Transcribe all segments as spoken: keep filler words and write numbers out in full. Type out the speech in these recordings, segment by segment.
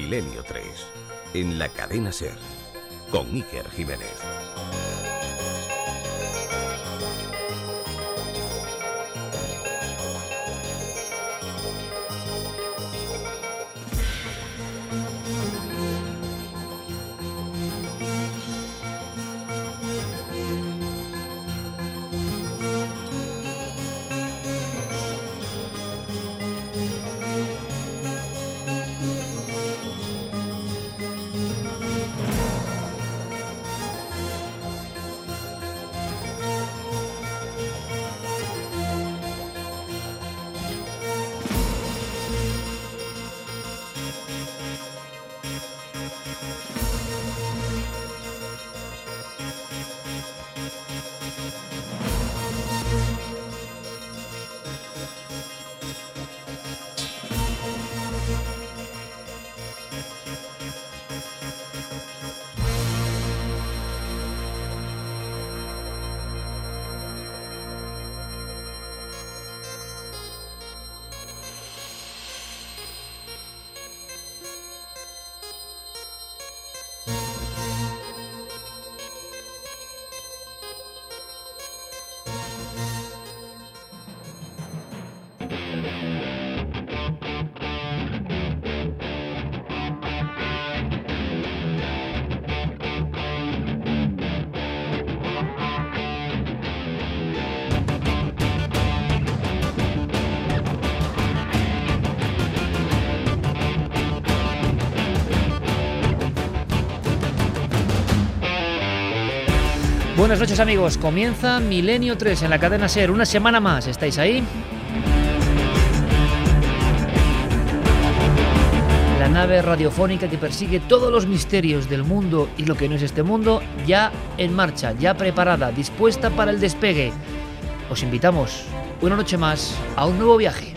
Milenio tres, en la cadena SER, con Iker Jiménez. Buenas noches, amigos, comienza Milenio tres en la cadena SER, una semana más, ¿estáis ahí? La nave radiofónica que persigue todos los misterios del mundo y lo que no es este mundo, ya en marcha, ya preparada, dispuesta para el despegue. Os invitamos una noche más a un nuevo viaje.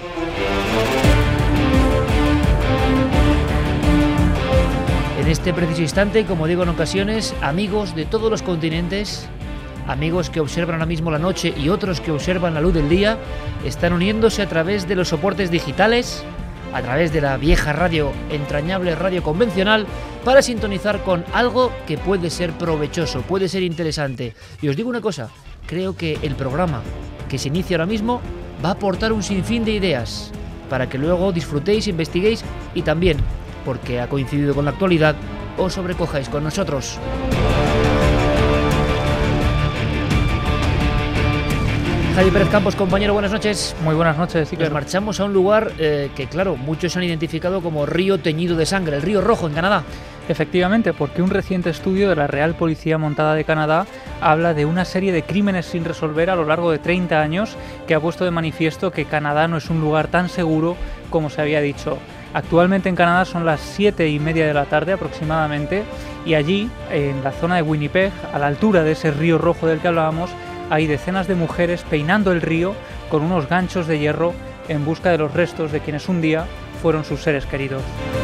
En este preciso instante, como digo en ocasiones, amigos de todos los continentes, amigos que observan ahora mismo la noche y otros que observan la luz del día, están uniéndose a través de los soportes digitales, a través de la vieja radio, entrañable radio convencional, para sintonizar con algo que puede ser provechoso, puede ser interesante. Y os digo una cosa, creo que el programa que se inicia ahora mismo va a aportar un sinfín de ideas para que luego disfrutéis, investiguéis y también, porque ha coincidido con la actualidad, os sobrecojáis con nosotros. Javi Pérez Campos, compañero, buenas noches. Muy buenas noches. Nos marchamos a un lugar eh, que, claro, muchos han identificado como río teñido de sangre, el río Rojo en Canadá. Efectivamente, porque un reciente estudio de la Real Policía Montada de Canadá habla de una serie de crímenes sin resolver a lo largo de treinta años que ha puesto de manifiesto que Canadá no es un lugar tan seguro como se había dicho. Actualmente en Canadá son las siete y media de la tarde aproximadamente y allí, en la zona de Winnipeg, a la altura de ese río rojo del que hablábamos, hay decenas de mujeres peinando el río con unos ganchos de hierro en busca de los restos de quienes un día fueron sus seres queridos.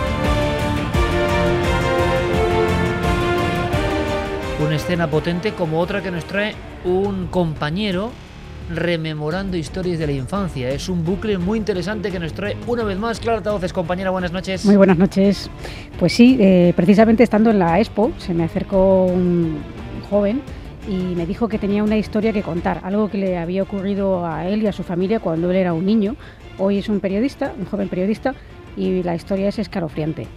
Una escena potente como otra que nos trae un compañero rememorando historias de la infancia. Es un bucle muy interesante que nos trae una vez más Clara Tauces. Compañera, buenas noches. Muy buenas noches. Pues sí, eh, precisamente estando en la Expo se me acercó un joven y me dijo que tenía una historia que contar, algo que le había ocurrido a él y a su familia cuando él era un niño. Hoy es un periodista, un joven periodista, y la historia es escalofriante.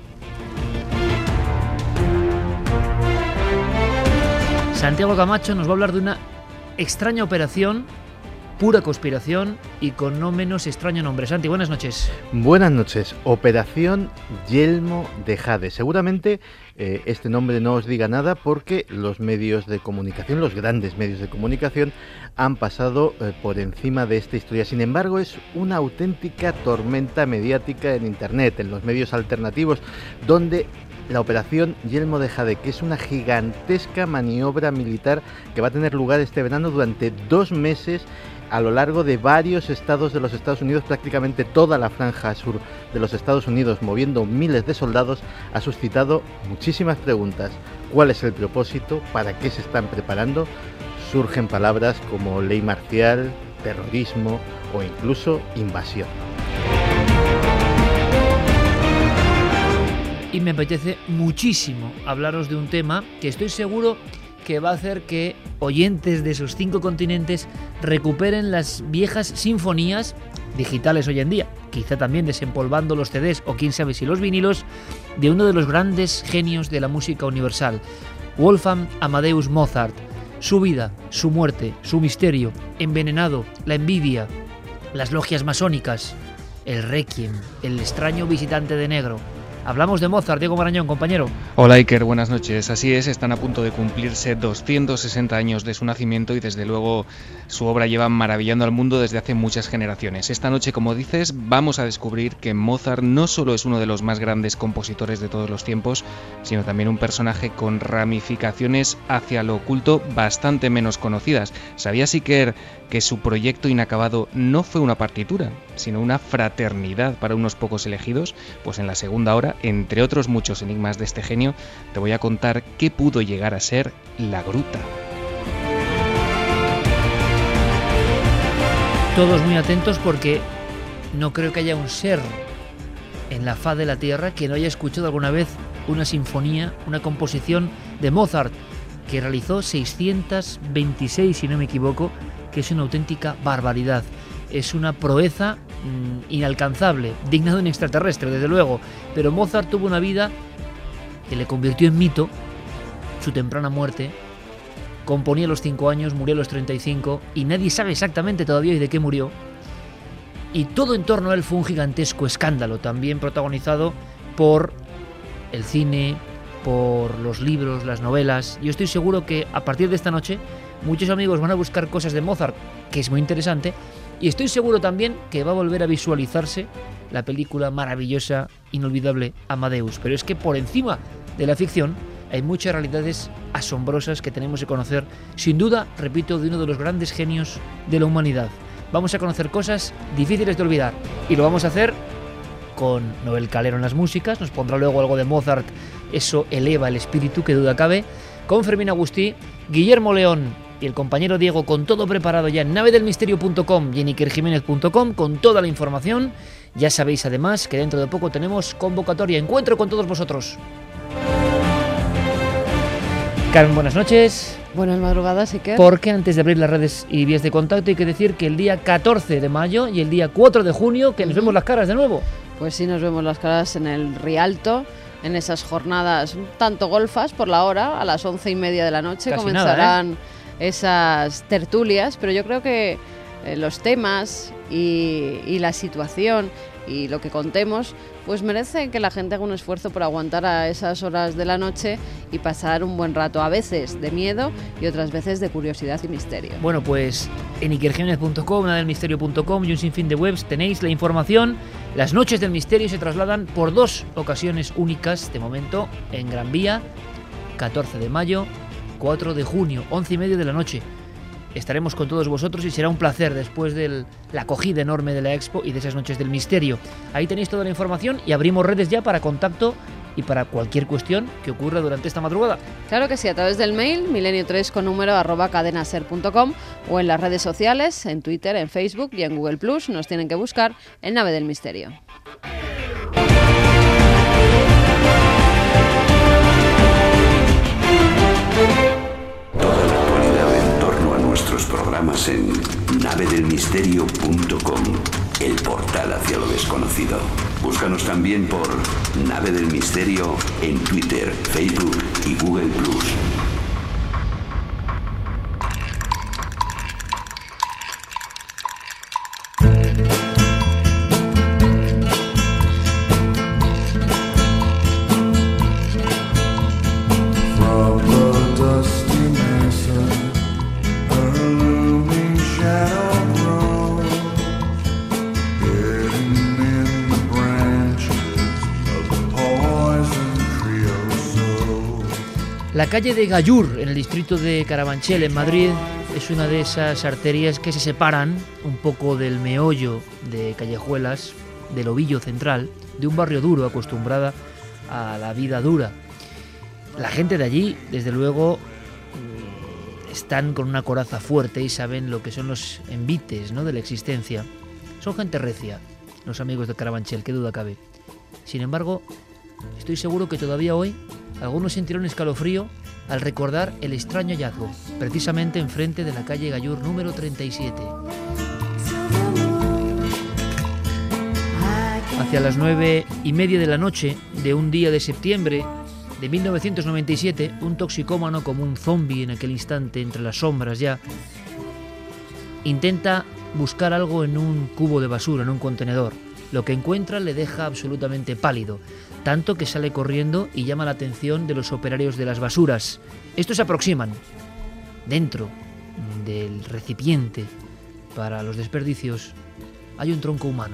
Santiago Camacho nos va a hablar de una extraña operación, pura conspiración y con no menos extraño nombre. Santi, buenas noches. Buenas noches. Operación Yelmo de Jade. Seguramente eh, este nombre no os diga nada porque los medios de comunicación, los grandes medios de comunicación, han pasado eh, por encima de esta historia. Sin embargo, es una auténtica tormenta mediática en Internet, en los medios alternativos, donde la operación Yelmo de Jade, que es una gigantesca maniobra militar que va a tener lugar este verano durante dos meses a lo largo de varios estados de los Estados Unidos, prácticamente toda la franja sur de los Estados Unidos, moviendo miles de soldados, ha suscitado muchísimas preguntas. ¿Cuál es el propósito? ¿Para qué se están preparando? Surgen palabras como ley marcial, terrorismo o incluso invasión. y me apetece muchísimo hablaros de un tema que estoy seguro que va a hacer que oyentes de esos cinco continentes recuperen las viejas sinfonías digitales hoy en día, quizá también desempolvando los C Ds o quién sabe si los vinilos, de uno de los grandes genios de la música universal, Wolfgang Amadeus Mozart. Su vida, su muerte, su misterio, Envenenado, la envidia, las logias masónicas, el Requiem, el extraño visitante de negro. Hablamos de Mozart, Diego Marañón, compañero. Hola Iker, buenas noches. Así es, están a punto de cumplirse doscientos sesenta años de su nacimiento y desde luego su obra lleva maravillando al mundo desde hace muchas generaciones. Esta noche, como dices, vamos a descubrir que Mozart no solo es uno de los más grandes compositores de todos los tiempos, sino también un personaje con ramificaciones hacia lo oculto bastante menos conocidas. ¿Sabías, Iker, que su proyecto inacabado no fue una partitura, sino una fraternidad para unos pocos elegidos? Pues en la segunda hora, entre otros muchos enigmas de este genio, te voy a contar qué pudo llegar a ser La Gruta. Todos muy atentos porque no creo que haya un ser en la faz de la Tierra que no haya escuchado alguna vez una sinfonía, una composición de Mozart, que realizó seiscientos veintiséis, si no me equivoco, que es una auténtica barbaridad. Es una proeza mmm, inalcanzable, digna de un extraterrestre, desde luego. Pero Mozart tuvo una vida que le convirtió en mito, su temprana muerte. Componía a los cinco años, murió a los treinta y cinco y nadie sabe exactamente todavía de qué murió. Y todo en torno a él fue un gigantesco escándalo, también protagonizado por el cine, por los libros, las novelas. Yo estoy seguro que a partir de esta noche muchos amigos van a buscar cosas de Mozart, que es muy interesante, y estoy seguro también que va a volver a visualizarse la película maravillosa, inolvidable Amadeus. Pero es que por encima de la ficción hay muchas realidades asombrosas que tenemos que conocer, sin duda, repito, de uno de los grandes genios de la humanidad. Vamos a conocer cosas difíciles de olvidar y lo vamos a hacer con Noel Calero en las músicas, nos pondrá luego algo de Mozart, eso eleva el espíritu, que duda cabe, con Fermín Agustí, Guillermo León y el compañero Diego, con todo preparado ya en nave del misterio punto com y en iker jiménez punto com, con toda la información. Ya sabéis además que dentro de poco tenemos convocatoria, encuentro con todos vosotros. Carmen, buenas noches. Buenas madrugadas, Iker. Porque antes de abrir las redes y vías de contacto hay que decir que el día catorce de mayo y el día cuatro de junio, que nos vemos las caras de nuevo. Pues sí, nos vemos las caras en el Rialto, en esas jornadas un tanto golfas por la hora, a las once y media de la noche. Casi comenzarán nada, ¿eh? esas tertulias, pero yo creo que eh, los temas y, y la situación y lo que contemos, pues merece que la gente haga un esfuerzo por aguantar a esas horas de la noche y pasar un buen rato, a veces de miedo y otras veces de curiosidad y misterio. Bueno, pues en iker jiménez punto com, nada del misterio punto com y un sinfín de webs tenéis la información. Las noches del misterio se trasladan por dos ocasiones únicas de momento en Gran Vía, catorce de mayo, cuatro de junio, once y media de la noche. Estaremos con todos vosotros y será un placer después de la acogida enorme de la Expo y de esas noches del misterio. Ahí tenéis toda la información y abrimos redes ya para contacto y para cualquier cuestión que ocurra durante esta madrugada. Claro que sí, a través del mail milenio tres con número arroba cadenaser punto com o en las redes sociales, en Twitter, en Facebook y en Google Plus. Nos tienen que buscar en Nave del Misterio. Nuestros programas en nave del misterio punto com, el portal hacia lo desconocido. Búscanos también por Nave del Misterio en Twitter, Facebook y Google Plus. La calle de Gallur, en el distrito de Carabanchel, en Madrid, es una de esas arterias que se separan un poco del meollo de callejuelas, del ovillo central, de un barrio duro, acostumbrada a la vida dura. La gente de allí, desde luego, están con una coraza fuerte y saben lo que son los envites, ¿no?, de la existencia. Son gente recia, los amigos de Carabanchel, qué duda cabe. Sin embargo, Estoy seguro que todavía hoy algunos sentirán un escalofrío al recordar el extraño hallazgo, precisamente enfrente de la calle Gallur número treinta y siete. Hacia las nueve y media de la noche de un día de septiembre de mil novecientos noventa y siete, un toxicómano como un zombi en aquel instante, entre las sombras ya, intenta buscar algo en un cubo de basura, en un contenedor. Lo que encuentra le deja absolutamente pálido, tanto que sale corriendo y llama la atención de los operarios de las basuras. Estos se aproximan. Dentro del recipiente para los desperdicios hay un tronco humano.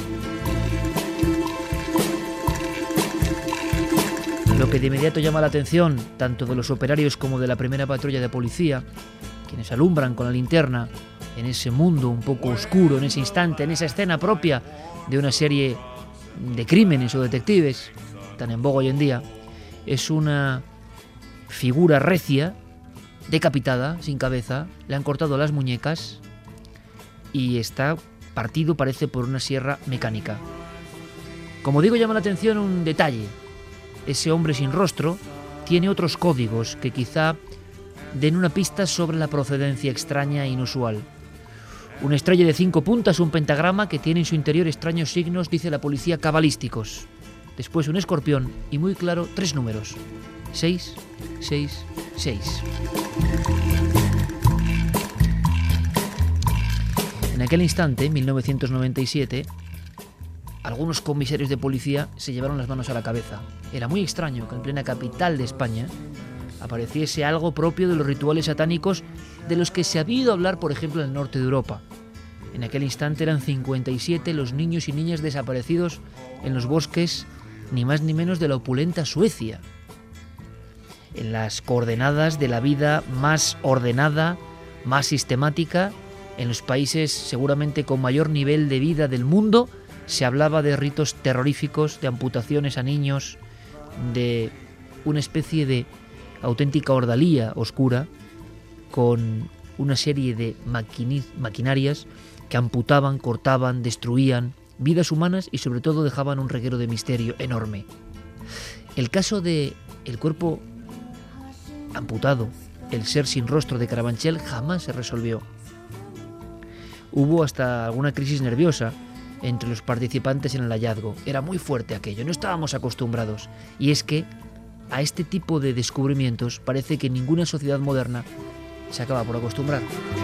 Lo que de inmediato llama la atención tanto de los operarios como de la primera patrulla de policía, quienes alumbran con la linterna en ese mundo un poco oscuro, en ese instante, en esa escena propia de una serie de crímenes o detectives tan en boga hoy en día, es una figura recia, decapitada, sin cabeza, le han cortado las muñecas y está partido, parece, por una sierra mecánica. Como digo, llama la atención un detalle. Ese hombre sin rostro tiene otros códigos que quizá den una pista sobre la procedencia extraña e inusual. Una estrella de cinco puntas, un pentagrama que tiene en su interior extraños signos, dice la policía, cabalísticos. Después un escorpión y, muy claro, tres números. seis, seis, seis. En aquel instante, mil novecientos noventa y siete, algunos comisarios de policía se llevaron las manos a la cabeza. Era muy extraño que en plena capital de España apareciese algo propio de los rituales satánicos de los que se había oído hablar, por ejemplo, en el norte de Europa. En aquel instante eran cincuenta y siete los niños y niñas desaparecidos en los bosques, ni más ni menos de la opulenta Suecia. En las coordenadas de la vida más ordenada, más sistemática, en los países seguramente con mayor nivel de vida del mundo, se hablaba de ritos terroríficos, de amputaciones a niños, de una especie de auténtica ordalía oscura, con una serie de maquini- maquinarias que amputaban, cortaban, destruían vidas humanas y sobre todo dejaban un reguero de misterio enorme. El caso de el cuerpo amputado, el ser sin rostro de Carabanchel, jamás se resolvió. Hubo hasta alguna crisis nerviosa entre los participantes en el hallazgo. Era muy fuerte aquello, no estábamos acostumbrados. Y es que a este tipo de descubrimientos parece que ninguna sociedad moderna se acaba por acostumbrar.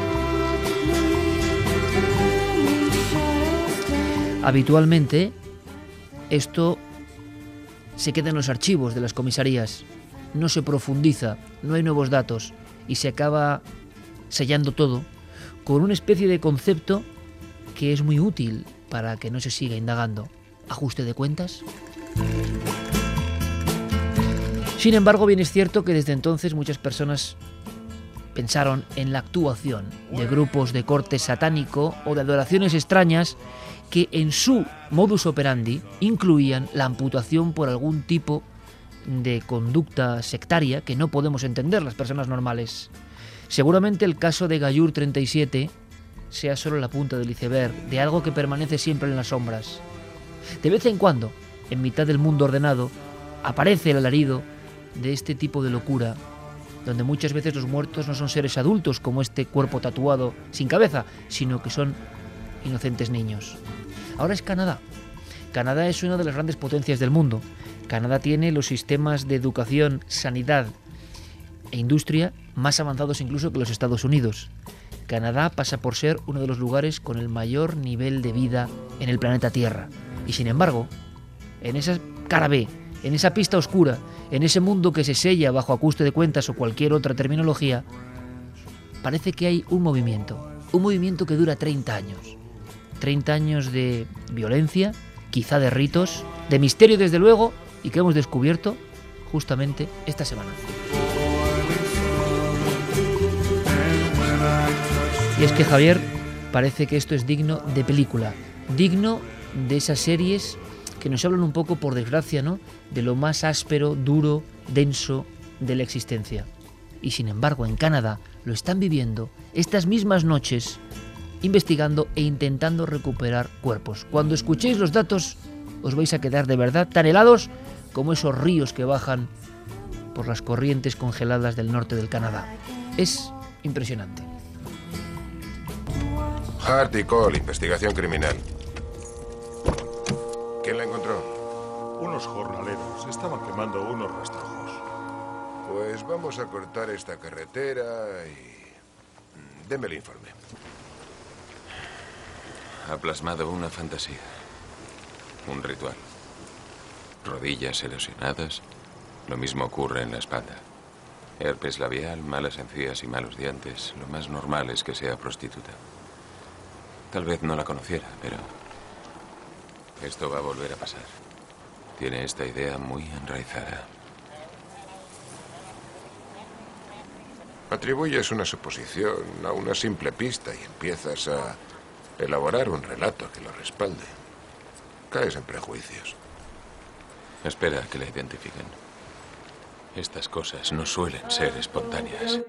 Habitualmente esto se queda en los archivos de las comisarías, no se profundiza, no hay nuevos datos y se acaba sellando todo con una especie de concepto que es muy útil para que no se siga indagando. ¿Ajuste de cuentas? Sin embargo, bien es cierto que desde entonces muchas personas pensaron en la actuación de grupos de corte satánico o de adoraciones extrañas que en su modus operandi incluían la amputación por algún tipo de conducta sectaria que no podemos entender las personas normales. Seguramente el caso de Gallur treinta y siete sea solo la punta del iceberg de algo que permanece siempre en las sombras. De vez en cuando, en mitad del mundo ordenado, aparece el alarido de este tipo de locura, donde muchas veces los muertos no son seres adultos como este cuerpo tatuado sin cabeza, sino que son inocentes niños. Ahora es Canadá. Canadá es una de las grandes potencias del mundo. Canadá tiene los sistemas de educación, sanidad e industria más avanzados incluso que los Estados Unidos. Canadá pasa por ser uno de los lugares con el mayor nivel de vida en el planeta Tierra. Y sin embargo, en esa cara B, en esa pista oscura, en ese mundo que se sella bajo ajuste de cuentas o cualquier otra terminología, parece que hay un movimiento. Un movimiento que dura treinta años. treinta años de violencia, quizá de ritos, de misterio desde luego, y que hemos descubierto justamente esta semana. Y es que, Javier, parece que esto es digno de película, digno de esas series que nos hablan un poco, por desgracia, ¿no?, de lo más áspero, duro, denso de la existencia. Y sin embargo, en Canadá lo están viviendo estas mismas noches, investigando e intentando recuperar cuerpos. Cuando escuchéis los datos, os vais a quedar de verdad tan helados como esos ríos que bajan por las corrientes congeladas del norte del Canadá. Es impresionante. Hart y Cole, investigación criminal. ¿Quién la encontró? Unos jornaleros estaban quemando unos rastrojos. Pues vamos a cortar esta carretera y... deme el informe. Ha plasmado una fantasía. Un ritual. Rodillas erosionadas. Lo mismo ocurre en la espalda. Herpes labial, malas encías y malos dientes. Lo más normal es que sea prostituta. Tal vez no la conociera, pero... esto va a volver a pasar. Tiene esta idea muy enraizada. Atribuyes una suposición a una simple pista y empiezas a elaborar un relato que lo respalde. Caes en prejuicios. Espera a que la identifiquen. Estas cosas no suelen ser espontáneas.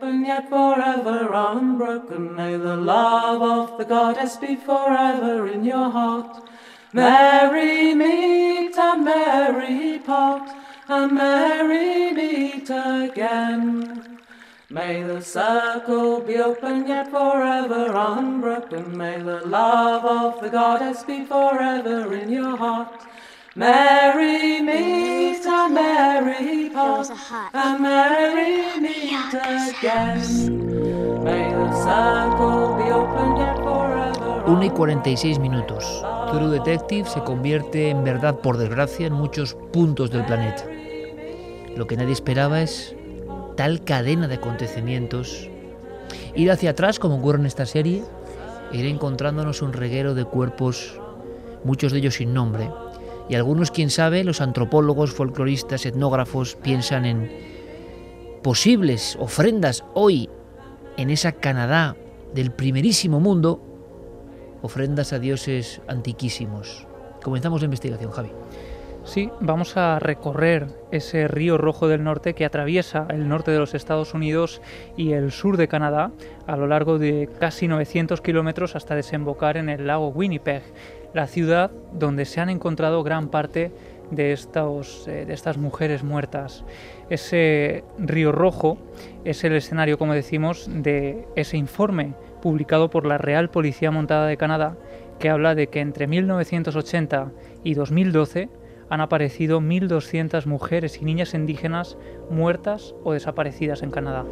Merry meet and merry part, and merry meet again. May the circle be open yet forever unbroken. May the love of the goddess be forever in your heart. Merry meet and merry part, and merry meet again. May the circle be open yet forever. una y cuarenta y seis minutos. True Detective se convierte en verdad, por desgracia, en muchos puntos del planeta. Lo que nadie esperaba es tal cadena de acontecimientos. Ir hacia atrás, como ocurre en esta serie, e ir encontrándonos un reguero de cuerpos, muchos de ellos sin nombre. Y algunos, quién sabe, los antropólogos, folcloristas, etnógrafos, piensan en posibles ofrendas hoy en esa Canadá del primerísimo mundo, ofrendas a dioses antiquísimos. Comenzamos la investigación, Javi. Sí, vamos a recorrer ese río Rojo del Norte que atraviesa el norte de los Estados Unidos y el sur de Canadá a lo largo de casi novecientos kilómetros hasta desembocar en el lago Winnipeg, la ciudad donde se han encontrado gran parte de, estos, eh, de estas mujeres muertas. Ese río Rojo es el escenario, como decimos, de ese informe publicado por la Real Policía Montada de Canadá, que habla de que entre mil novecientos ochenta y dos mil doce han aparecido mil doscientas mujeres y niñas indígenas muertas o desaparecidas en Canadá.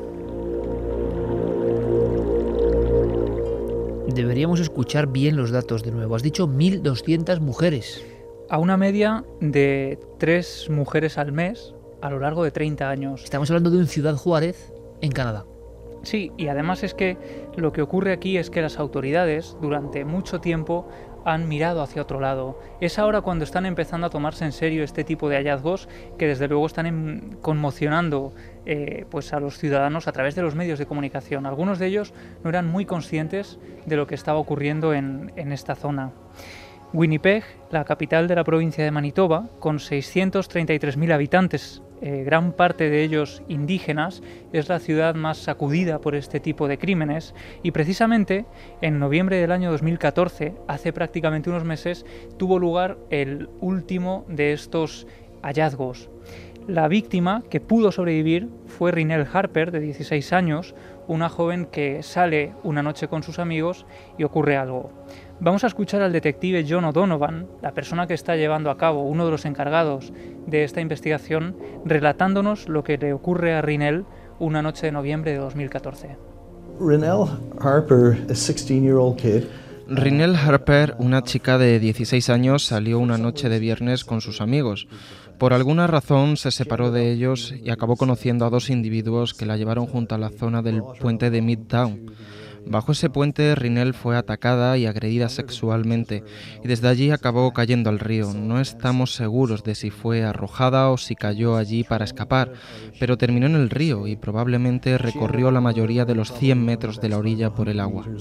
Deberíamos escuchar bien los datos de nuevo. Has dicho mil doscientas mujeres. A una media de tres mujeres al mes a lo largo de treinta años. Estamos hablando de un Ciudad Juárez en Canadá. Sí, y además es que lo que ocurre aquí es que las autoridades durante mucho tiempo han mirado hacia otro lado. Es ahora cuando están empezando a tomarse en serio este tipo de hallazgos que desde luego están en, conmocionando eh, pues a los ciudadanos a través de los medios de comunicación. Algunos de ellos no eran muy conscientes de lo que estaba ocurriendo en, en esta zona. Winnipeg, la capital de la provincia de Manitoba, con seiscientos treinta y tres mil habitantes, eh, gran parte de ellos indígenas, es la ciudad más sacudida por este tipo de crímenes y precisamente en noviembre del año dos mil catorce, hace prácticamente unos meses, tuvo lugar el último de estos hallazgos. La víctima que pudo sobrevivir fue Rinelle Harper, de dieciséis años, una joven que sale una noche con sus amigos y ocurre algo. Vamos a escuchar al detective John O'Donovan, la persona que está llevando a cabo, uno de los encargados de esta investigación, relatándonos lo que le ocurre a Rinelle una noche de noviembre de dos mil catorce. Rinelle Harper, a sixteen-year-old kid. Rinelle Harper, una chica de dieciséis años, salió una noche de viernes con sus amigos. Por alguna razón se separó de ellos y acabó conociendo a dos individuos que la llevaron junto a la zona del puente de Midtown. Bajo ese puente, Rinelle fue atacada y agredida sexualmente, y desde allí acabó cayendo al río. No estamos seguros de si fue arrojada o si cayó allí para escapar, pero terminó en el río y probablemente recorrió la mayoría de los cien metros de la orilla por el agua.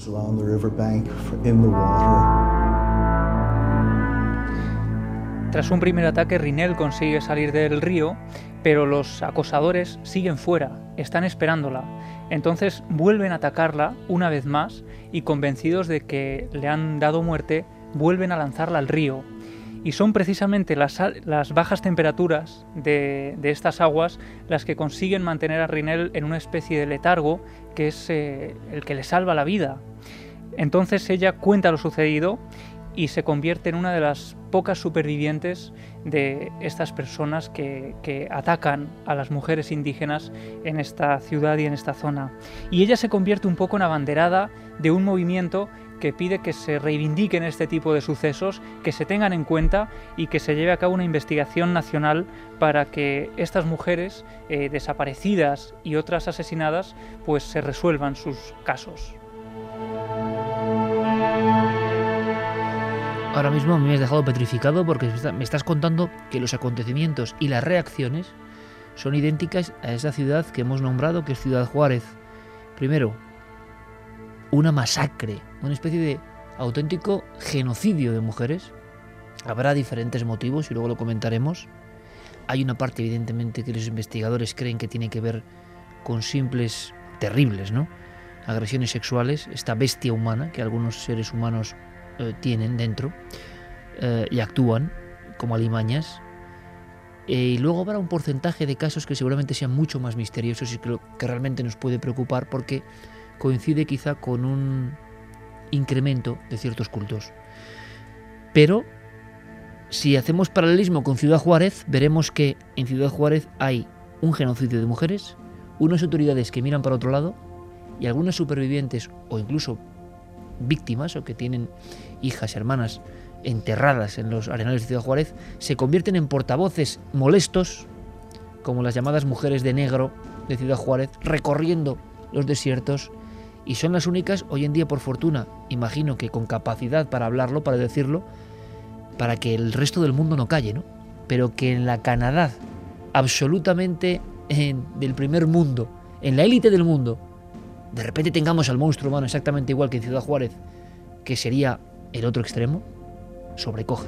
Tras un primer ataque, Rinelle consigue salir del río, pero los acosadores siguen fuera, están esperándola. Entonces vuelven a atacarla una vez más y, convencidos de que le han dado muerte, vuelven a lanzarla al río. Y son precisamente las, las bajas temperaturas de, de estas aguas las que consiguen mantener a Rinel en una especie de letargo que es eh, el que le salva la vida. Entonces ella cuenta lo sucedido y se convierte en una de las pocas supervivientes de estas personas que, que atacan a las mujeres indígenas en esta ciudad y en esta zona. Y ella se convierte un poco en abanderada de un movimiento que pide que se reivindiquen este tipo de sucesos, que se tengan en cuenta y que se lleve a cabo una investigación nacional para que estas mujeres eh, desaparecidas y otras asesinadas pues se resuelvan sus casos. Ahora mismo me has dejado petrificado porque me estás contando que los acontecimientos y las reacciones son idénticas a esa ciudad que hemos nombrado, que es Ciudad Juárez. Primero, una masacre, una especie de auténtico genocidio de mujeres. Habrá diferentes motivos y luego lo comentaremos. Hay una parte, evidentemente, que los investigadores creen que tiene que ver con simples, terribles, ¿no?, agresiones sexuales, esta bestia humana que algunos seres humanos eh, tienen dentro eh, y actúan como alimañas. Eh, y luego habrá un porcentaje de casos que seguramente sean mucho más misteriosos y que, lo, que realmente nos puede preocupar porque coincide quizá con un incremento de ciertos cultos. Pero si hacemos paralelismo con Ciudad Juárez, veremos que en Ciudad Juárez hay un genocidio de mujeres, unas autoridades que miran para otro lado y algunas supervivientes o incluso víctimas o que tienen hijas, hermanas enterradas en los arenales de Ciudad Juárez se convierten en portavoces molestos, como las llamadas mujeres de negro de Ciudad Juárez, recorriendo los desiertos. Y son las únicas, hoy en día por fortuna, imagino que con capacidad para hablarlo, para decirlo, para que el resto del mundo no calle, ¿no? Pero que en la Canadá, absolutamente en, del primer mundo, en la élite del mundo, de repente tengamos al monstruo humano exactamente igual que en Ciudad Juárez, que sería el otro extremo, sobrecoge.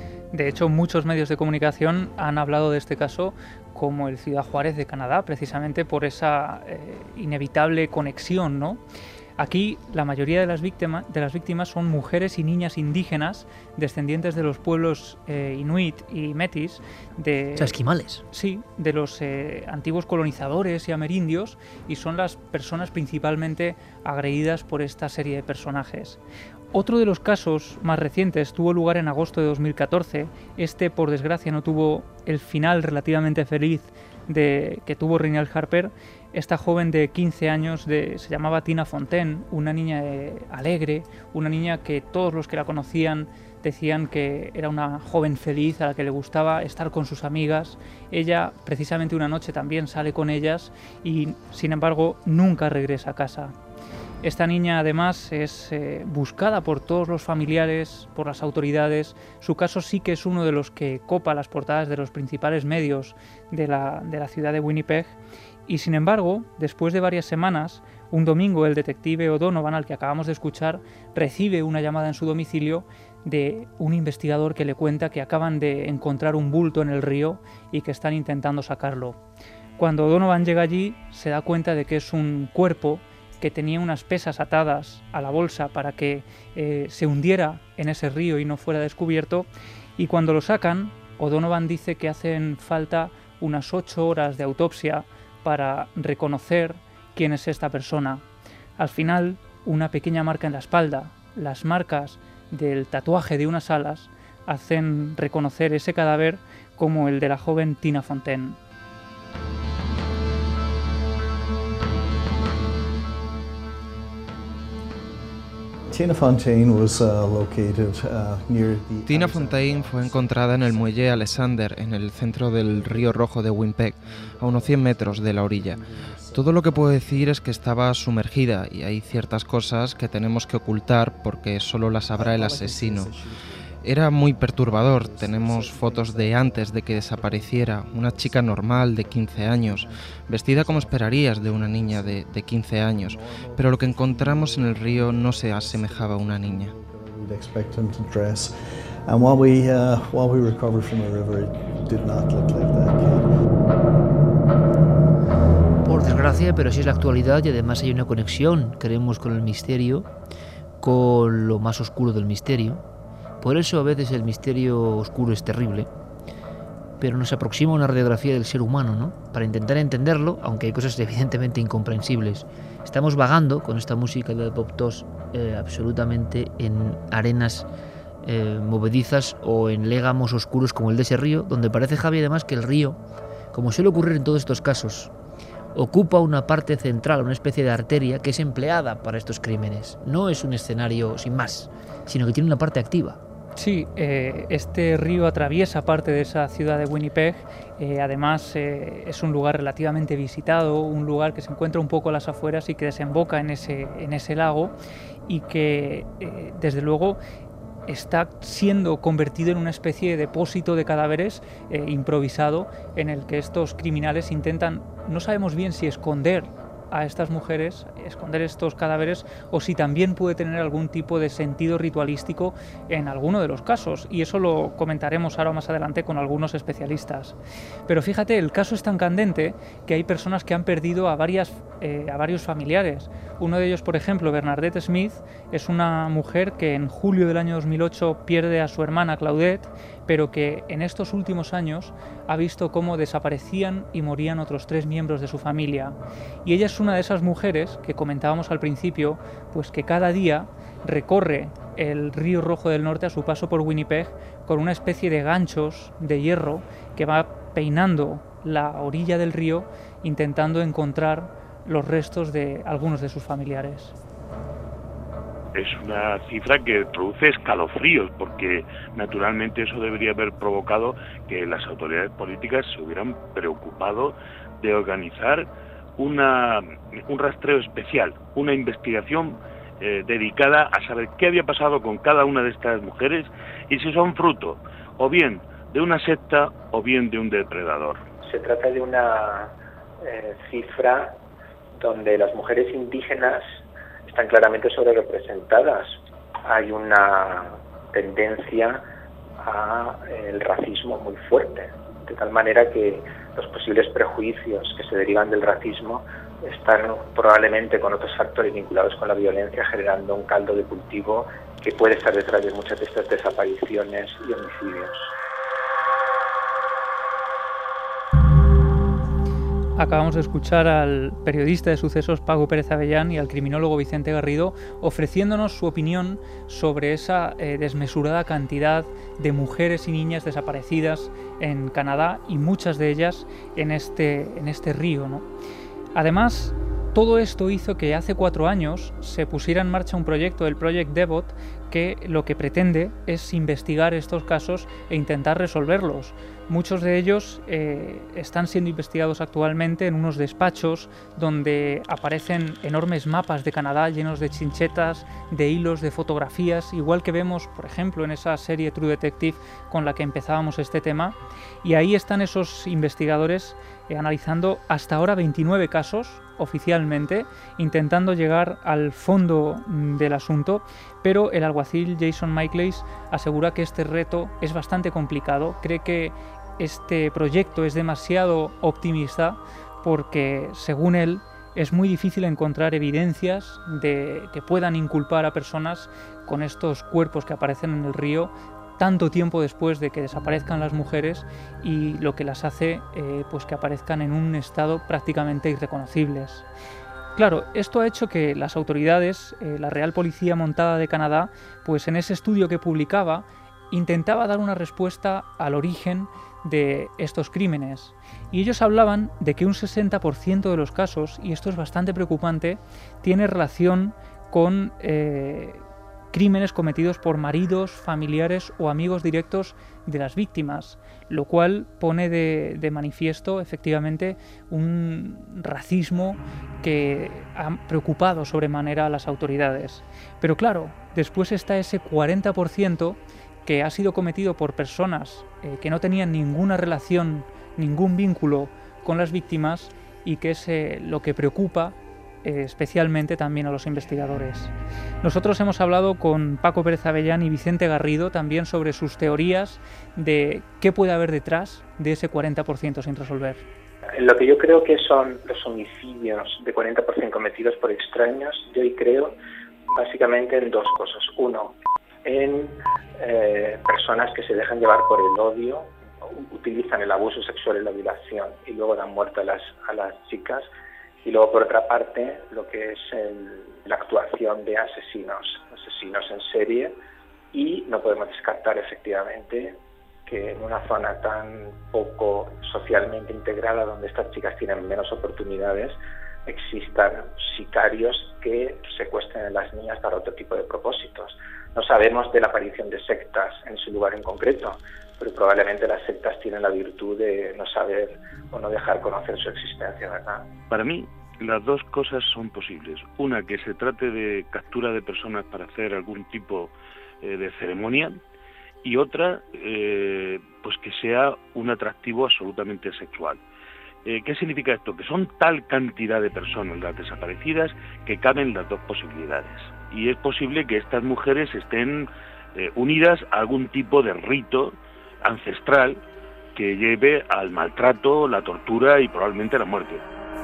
De hecho, muchos medios de comunicación han hablado de este caso como el Ciudad Juárez de Canadá, precisamente por esa eh, inevitable conexión, ¿no? Aquí la mayoría de las, víctima, de las víctimas son mujeres y niñas indígenas descendientes de los pueblos eh, inuit y metis, de, o sea, esquimales. Sí, de los eh, antiguos colonizadores y amerindios, y son las personas principalmente agredidas por esta serie de personajes. Otro de los casos más recientes tuvo lugar en agosto de dos mil catorce. Este, por desgracia, no tuvo el final relativamente feliz de, que tuvo Rinel Harper. Esta joven de quince años de, se llamaba Tina Fontaine, una niña eh, alegre, una niña que todos los que la conocían decían que era una joven feliz a la que le gustaba estar con sus amigas. Ella, precisamente una noche, también sale con ellas y, sin embargo, nunca regresa a casa. Esta niña además es eh, buscada por todos los familiares, por las autoridades. Su caso sí que es uno de los que copa las portadas de los principales medios de la, de la ciudad de Winnipeg. Y sin embargo, después de varias semanas, un domingo el detective O'Donovan, al que acabamos de escuchar, recibe una llamada en su domicilio de un investigador que le cuenta que acaban de encontrar un bulto en el río y que están intentando sacarlo. Cuando O'Donovan llega allí, se da cuenta de que es un cuerpo que tenía unas pesas atadas a la bolsa para que eh, se hundiera en ese río y no fuera descubierto, y cuando lo sacan, O'Donovan dice que hacen falta unas ocho horas de autopsia para reconocer quién es esta persona. Al final, una pequeña marca en la espalda, las marcas del tatuaje de unas alas, hacen reconocer ese cadáver como el de la joven Tina Fontaine. Tina Fontaine was, uh, located, uh, near the Tina Fontaine fue encontrada en el muelle Alexander, en el centro del Río Rojo de Winnipeg, a unos cien metros de la orilla. Todo lo que puedo decir es que estaba sumergida y hay ciertas cosas que tenemos que ocultar porque solo las sabrá el asesino. Era muy perturbador. Tenemos fotos de antes de que desapareciera, una chica normal de quince años, vestida como esperarías de una niña de, de quince años, pero lo que encontramos en el río no se asemejaba a una niña. Por desgracia, pero sí es la actualidad y además hay una conexión, creemos, con el misterio, con lo más oscuro del misterio. Por eso a veces el misterio oscuro es terrible, pero nos aproxima una radiografía del ser humano, ¿no? Para intentar entenderlo, aunque hay cosas evidentemente incomprensibles. Estamos vagando con esta música de Bob Tosh eh, absolutamente en arenas eh, movedizas o en légamos oscuros como el de ese río, donde parece, Javi, además que el río, como suele ocurrir en todos estos casos, ocupa una parte central, una especie de arteria que es empleada para estos crímenes. No es un escenario sin más, sino que tiene una parte activa. Sí, eh, este río atraviesa parte de esa ciudad de Winnipeg, eh, además eh, es un lugar relativamente visitado, un lugar que se encuentra un poco a las afueras y que desemboca en ese, en ese lago y que eh, desde luego está siendo convertido en una especie de depósito de cadáveres eh, improvisado en el que estos criminales intentan, no sabemos bien si esconder a estas mujeres, esconder estos cadáveres, o si también puede tener algún tipo de sentido ritualístico en alguno de los casos, y eso lo comentaremos ahora más adelante con algunos especialistas. Pero fíjate, el caso es tan candente que hay personas que han perdido a, varias, eh, a varios familiares. Uno de ellos, por ejemplo, Bernadette Smith, es una mujer que en julio del año dos mil ocho pierde a su hermana Claudette, pero que en estos últimos años ha visto cómo desaparecían y morían otros tres miembros de su familia. Y ella es una de esas mujeres que comentábamos al principio, pues que cada día recorre el río Rojo del Norte a su paso por Winnipeg con una especie de ganchos de hierro que va peinando la orilla del río intentando encontrar los restos de algunos de sus familiares. Es una cifra que produce escalofríos, porque naturalmente eso debería haber provocado que las autoridades políticas se hubieran preocupado de organizar una, un rastreo especial, una investigación eh, dedicada a saber qué había pasado con cada una de estas mujeres y si son fruto o bien de una secta o bien de un depredador. Se trata de una eh, cifra donde las mujeres indígenas están claramente sobrerepresentadas. Hay una tendencia al racismo muy fuerte, de tal manera que los posibles prejuicios que se derivan del racismo están probablemente con otros factores vinculados con la violencia generando un caldo de cultivo que puede estar detrás de muchas de estas desapariciones y homicidios. Acabamos de escuchar al periodista de sucesos Paco Pérez Avellán y al criminólogo Vicente Garrido ofreciéndonos su opinión sobre esa eh, desmesurada cantidad de mujeres y niñas desaparecidas en Canadá y muchas de ellas en este, en este río, ¿no? Además, todo esto hizo que hace cuatro años se pusiera en marcha un proyecto, el Project Devot, que lo que pretende es investigar estos casos e intentar resolverlos. Muchos de ellos eh, están siendo investigados actualmente en unos despachos donde aparecen enormes mapas de Canadá llenos de chinchetas, de hilos, de fotografías, igual que vemos, por ejemplo, en esa serie True Detective con la que empezábamos este tema. Y ahí están esos investigadores eh, analizando hasta ahora veintinueve casos oficialmente, intentando llegar al fondo del asunto, pero el alguacil Jason Michaelis asegura que este reto es bastante complicado. Cree que este proyecto es demasiado optimista porque, según él, es muy difícil encontrar evidencias de que puedan inculpar a personas con estos cuerpos que aparecen en el río tanto tiempo después de que desaparezcan las mujeres y lo que las hace eh, pues que aparezcan en un estado prácticamente irreconocibles. Claro, esto ha hecho que las autoridades, eh, la Real Policía Montada de Canadá, pues en ese estudio que publicaba, intentaba dar una respuesta al origen de estos crímenes. Y ellos hablaban de que un sesenta por ciento de los casos, y esto es bastante preocupante, tiene relación con eh, crímenes cometidos por maridos, familiares o amigos directos de las víctimas, lo cual pone de, de manifiesto efectivamente un racismo que ha preocupado sobremanera a las autoridades. Pero claro, después está ese cuarenta por ciento que ha sido cometido por personas eh, que no tenían ninguna relación, ningún vínculo con las víctimas y que es eh, lo que preocupa eh, especialmente también a los investigadores. Nosotros hemos hablado con Paco Pérez Avellán y Vicente Garrido también sobre sus teorías de qué puede haber detrás de ese cuarenta por ciento sin resolver. Lo que yo creo que son los homicidios de cuarenta por ciento cometidos por extraños, yo creo básicamente en dos cosas. Uno, en eh, personas que se dejan llevar por el odio, utilizan el abuso sexual y la violación y luego dan muerte a las, a las chicas. Y luego, por otra parte, lo que es el, la actuación de asesinos, asesinos en serie, y no podemos descartar efectivamente que en una zona tan poco socialmente integrada, donde estas chicas tienen menos oportunidades, existan sicarios que secuestren a las niñas para otro tipo de propósitos. No sabemos de la aparición de sectas en ese lugar en concreto, pero probablemente las sectas tienen la virtud de no saber o no dejar conocer su existencia, ¿verdad? Para mí, las dos cosas son posibles. Una, que se trate de captura de personas para hacer algún tipo eh, de ceremonia, y otra, eh, pues que sea un atractivo absolutamente sexual. Eh, ¿Qué significa esto? Que son tal cantidad de personas las desaparecidas que caben las dos posibilidades. Y es posible que estas mujeres estén eh, unidas a algún tipo de rito ancestral que lleve al maltrato, la tortura y probablemente la muerte.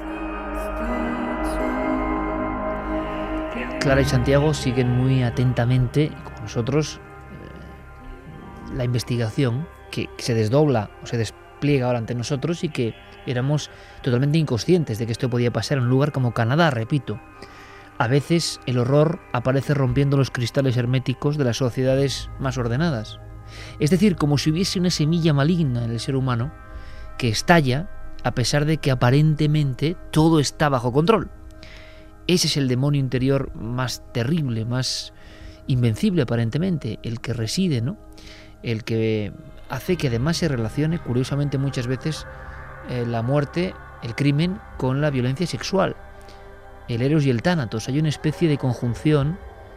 Clara y Santiago siguen muy atentamente con nosotros eh, la investigación que, que se desdobla o se despliega ahora ante nosotros y que éramos totalmente inconscientes de que esto podía pasar en un lugar como Canadá, repito. A veces el horror aparece rompiendo los cristales herméticos de las sociedades más ordenadas. Es decir, como si hubiese una semilla maligna en el ser humano que estalla a pesar de que aparentemente todo está bajo control. Ese es el demonio interior más terrible, más invencible aparentemente, el que reside, ¿no? El que hace que además se relacione, curiosamente muchas veces, eh, la muerte, el crimen, con la violencia sexual. El Eros y el Tánatos. Hay una especie de conjunción.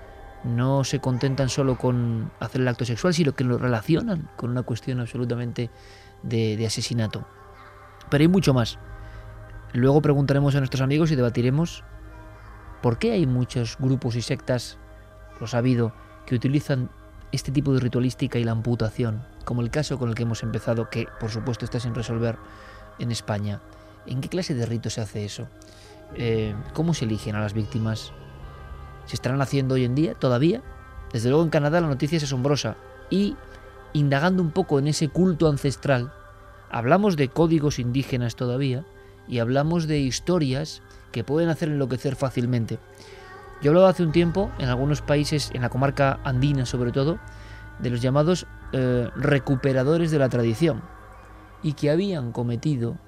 No se contentan solo con hacer el acto sexual, sino que lo relacionan con una cuestión absolutamente de, de asesinato. Pero hay mucho más. Luego preguntaremos a nuestros amigos y debatiremos por qué hay muchos grupos y sectas, los ha habido, que utilizan este tipo de ritualística y la amputación, como el caso con el que hemos empezado, que por supuesto está sin resolver en España. ¿En qué clase de rito se hace eso? Eh, ¿Cómo se eligen a las víctimas? ¿Se estarán haciendo hoy en día todavía? Desde luego en Canadá la noticia es asombrosa. Y indagando un poco en ese culto ancestral, hablamos de códigos indígenas todavía y hablamos de historias que pueden hacer enloquecer fácilmente. Yo hablaba hace un tiempo, en algunos países, en la comarca andina sobre todo, de los llamados eh, recuperadores de la tradición, y que habían cometido,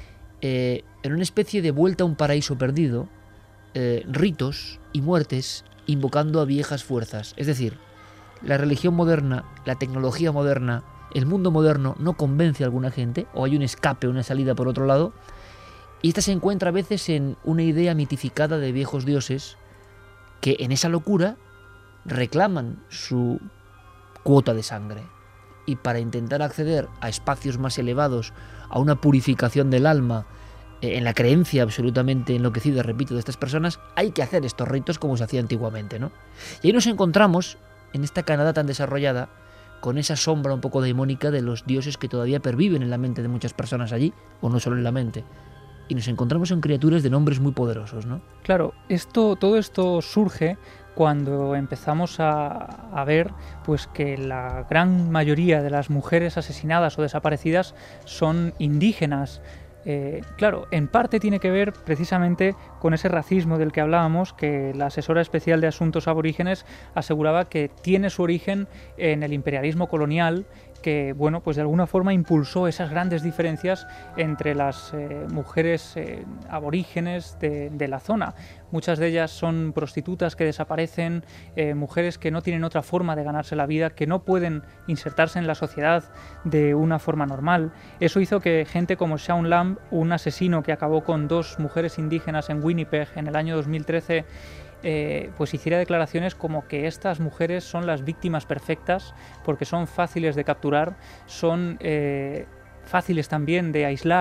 eh, en una especie de vuelta a un paraíso perdido, eh, ritos y muertes invocando a viejas fuerzas. Es decir, la religión moderna, la tecnología moderna, el mundo moderno no convence a alguna gente, o hay un escape, una salida por otro lado, y esta se encuentra a veces en una idea mitificada de viejos dioses que en esa locura reclaman su cuota de sangre. Y para intentar acceder a espacios más elevados, a una purificación del alma, eh, en la creencia absolutamente enloquecida, repito, de estas personas, hay que hacer estos ritos como se hacía antiguamente, ¿no? Y ahí nos encontramos, en esta Canadá tan desarrollada, con esa sombra un poco demónica de los dioses que todavía perviven en la mente de muchas personas allí, o no solo en la mente. Y nos encontramos en criaturas de nombres muy poderosos, ¿no? Claro, esto, todo esto surge cuando empezamos a, a ver pues que la gran mayoría de las mujeres asesinadas o desaparecidas son indígenas. Eh, claro, en parte tiene que ver precisamente con ese racismo del que hablábamos, que la asesora especial de asuntos aborígenes aseguraba que tiene su origen en el imperialismo colonial, que bueno, pues de alguna forma impulsó esas grandes diferencias entre las eh, mujeres eh, aborígenes de, de la zona. Muchas de ellas son prostitutas que desaparecen, eh, mujeres que no tienen otra forma de ganarse la vida, que no pueden insertarse en la sociedad de una forma normal. Eso hizo que gente como Shaun Lamb, un asesino que acabó con dos mujeres indígenas en Winnipeg en el año dos mil trece, Eh, pues hiciera declaraciones como que estas mujeres son las víctimas perfectas porque son fáciles de capturar, son eh, fáciles también de aislar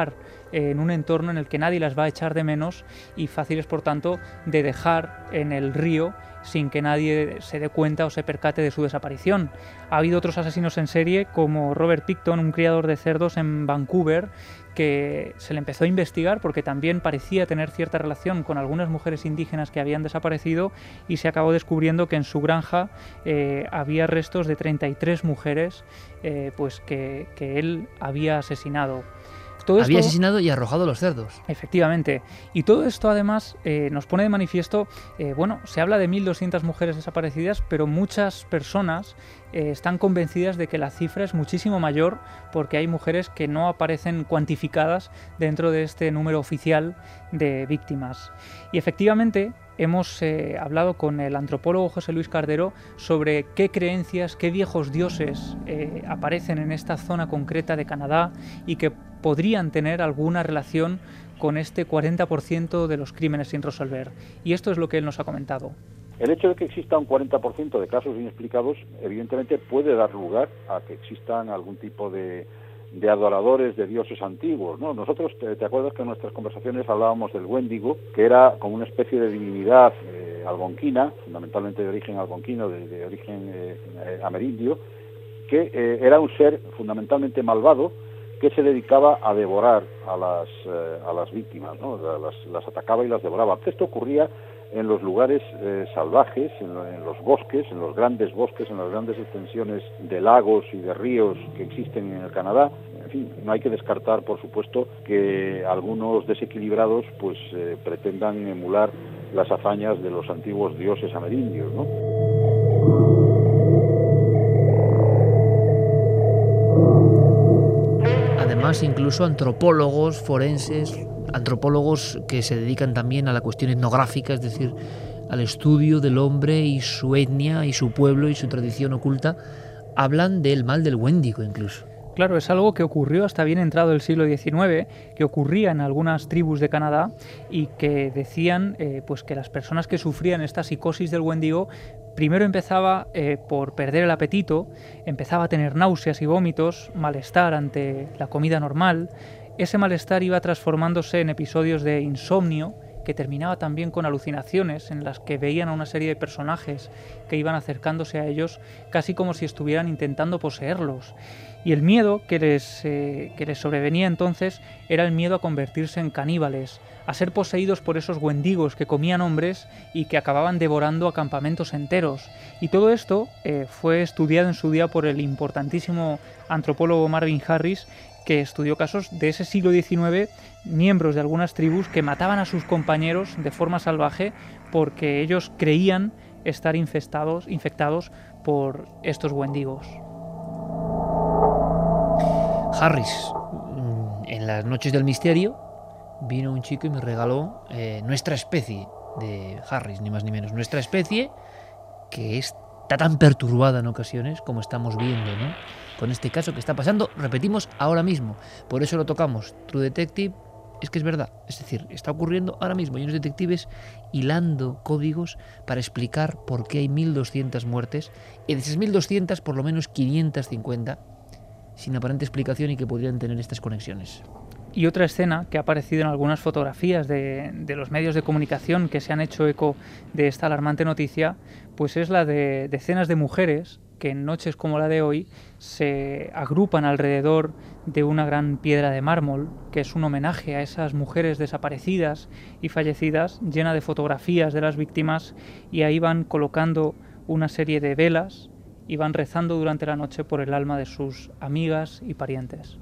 en un entorno en el que nadie las va a echar de menos y fáciles, por tanto, de dejar en el río sin que nadie se dé cuenta o se percate de su desaparición. Ha habido otros asesinos en serie, como Robert Picton, un criador de cerdos en Vancouver, que se le empezó a investigar porque también parecía tener cierta relación con algunas mujeres indígenas que habían desaparecido, y se acabó descubriendo que en su granja eh, había restos de treinta y tres mujeres eh, pues que, que él había asesinado. Todo Había esto, asesinado y arrojado los cerdos. Efectivamente. Y todo esto además eh, nos pone de manifiesto, eh, bueno, se habla de mil doscientas mujeres desaparecidas, pero muchas personas eh, están convencidas de que la cifra es muchísimo mayor, porque hay mujeres que no aparecen cuantificadas dentro de este número oficial de víctimas. Y efectivamente hemos eh, hablado con el antropólogo José Luis Cardero sobre qué creencias, qué viejos dioses eh, aparecen en esta zona concreta de Canadá y que podrían tener alguna relación con este cuarenta por ciento de los crímenes sin resolver. Y esto es lo que él nos ha comentado. El hecho de que exista un cuarenta por ciento de casos inexplicados, evidentemente puede dar lugar a que existan algún tipo de, de adoradores de dioses antiguos, ¿no? Nosotros, te, ¿te acuerdas que en nuestras conversaciones hablábamos del Wendigo, que era como una especie de divinidad eh, algonquina, fundamentalmente de origen algonquino, de, de origen eh, amerindio, que eh, era un ser fundamentalmente malvado, que se dedicaba a devorar a las, eh, a las víctimas, ¿no? las, las atacaba y las devoraba. Esto ocurría en los lugares eh, salvajes, en, lo, en los bosques, en los grandes bosques, en las grandes extensiones de lagos y de ríos que existen en el Canadá. En fin, no hay que descartar, por supuesto, que algunos desequilibrados pues eh, pretendan emular las hazañas de los antiguos dioses amerindios, ¿no? Además, incluso antropólogos forenses, antropólogos que se dedican también a la cuestión etnográfica, es decir, al estudio del hombre y su etnia y su pueblo y su tradición oculta, hablan del mal del Wendigo incluso. Claro, es algo que ocurrió hasta bien entrado el siglo diecinueve, que ocurría en algunas tribus de Canadá y que decían eh, pues que las personas que sufrían esta psicosis del Wendigo primero empezaba eh, por perder el apetito, empezaba a tener náuseas y vómitos, malestar ante la comida normal. Ese malestar iba transformándose en episodios de insomnio, que terminaba también con alucinaciones en las que veían a una serie de personajes que iban acercándose a ellos casi como si estuvieran intentando poseerlos. Y el miedo que les, eh, que les sobrevenía entonces era el miedo a convertirse en caníbales, a ser poseídos por esos wendigos que comían hombres y que acababan devorando a campamentos enteros. Y todo esto eh, fue estudiado en su día por el importantísimo antropólogo Marvin Harris, que estudió casos de ese siglo diecinueve, miembros de algunas tribus que mataban a sus compañeros de forma salvaje porque ellos creían estar infestados, infectados por estos wendigos. Harris, en las noches del misterio, vino un chico y me regaló eh, nuestra especie de Harris, ni más ni menos. Nuestra especie, que está tan perturbada en ocasiones, como estamos viendo, ¿no? Con este caso que está pasando, repetimos, ahora mismo. Por eso lo tocamos. True Detective, es que es verdad. Es decir, está ocurriendo ahora mismo. Hay unos detectives hilando códigos para explicar por qué hay mil doscientas muertes. Y de esas mil doscientas, por lo menos quinientas cincuenta, sin aparente explicación y que podrían tener estas conexiones. Y otra escena que ha aparecido en algunas fotografías de, de los medios de comunicación que se han hecho eco de esta alarmante noticia, pues es la de decenas de mujeres que en noches como la de hoy se agrupan alrededor de una gran piedra de mármol, que es un homenaje a esas mujeres desaparecidas y fallecidas, llena de fotografías de las víctimas, y ahí van colocando una serie de velas y van rezando durante la noche por el alma de sus amigas y parientes.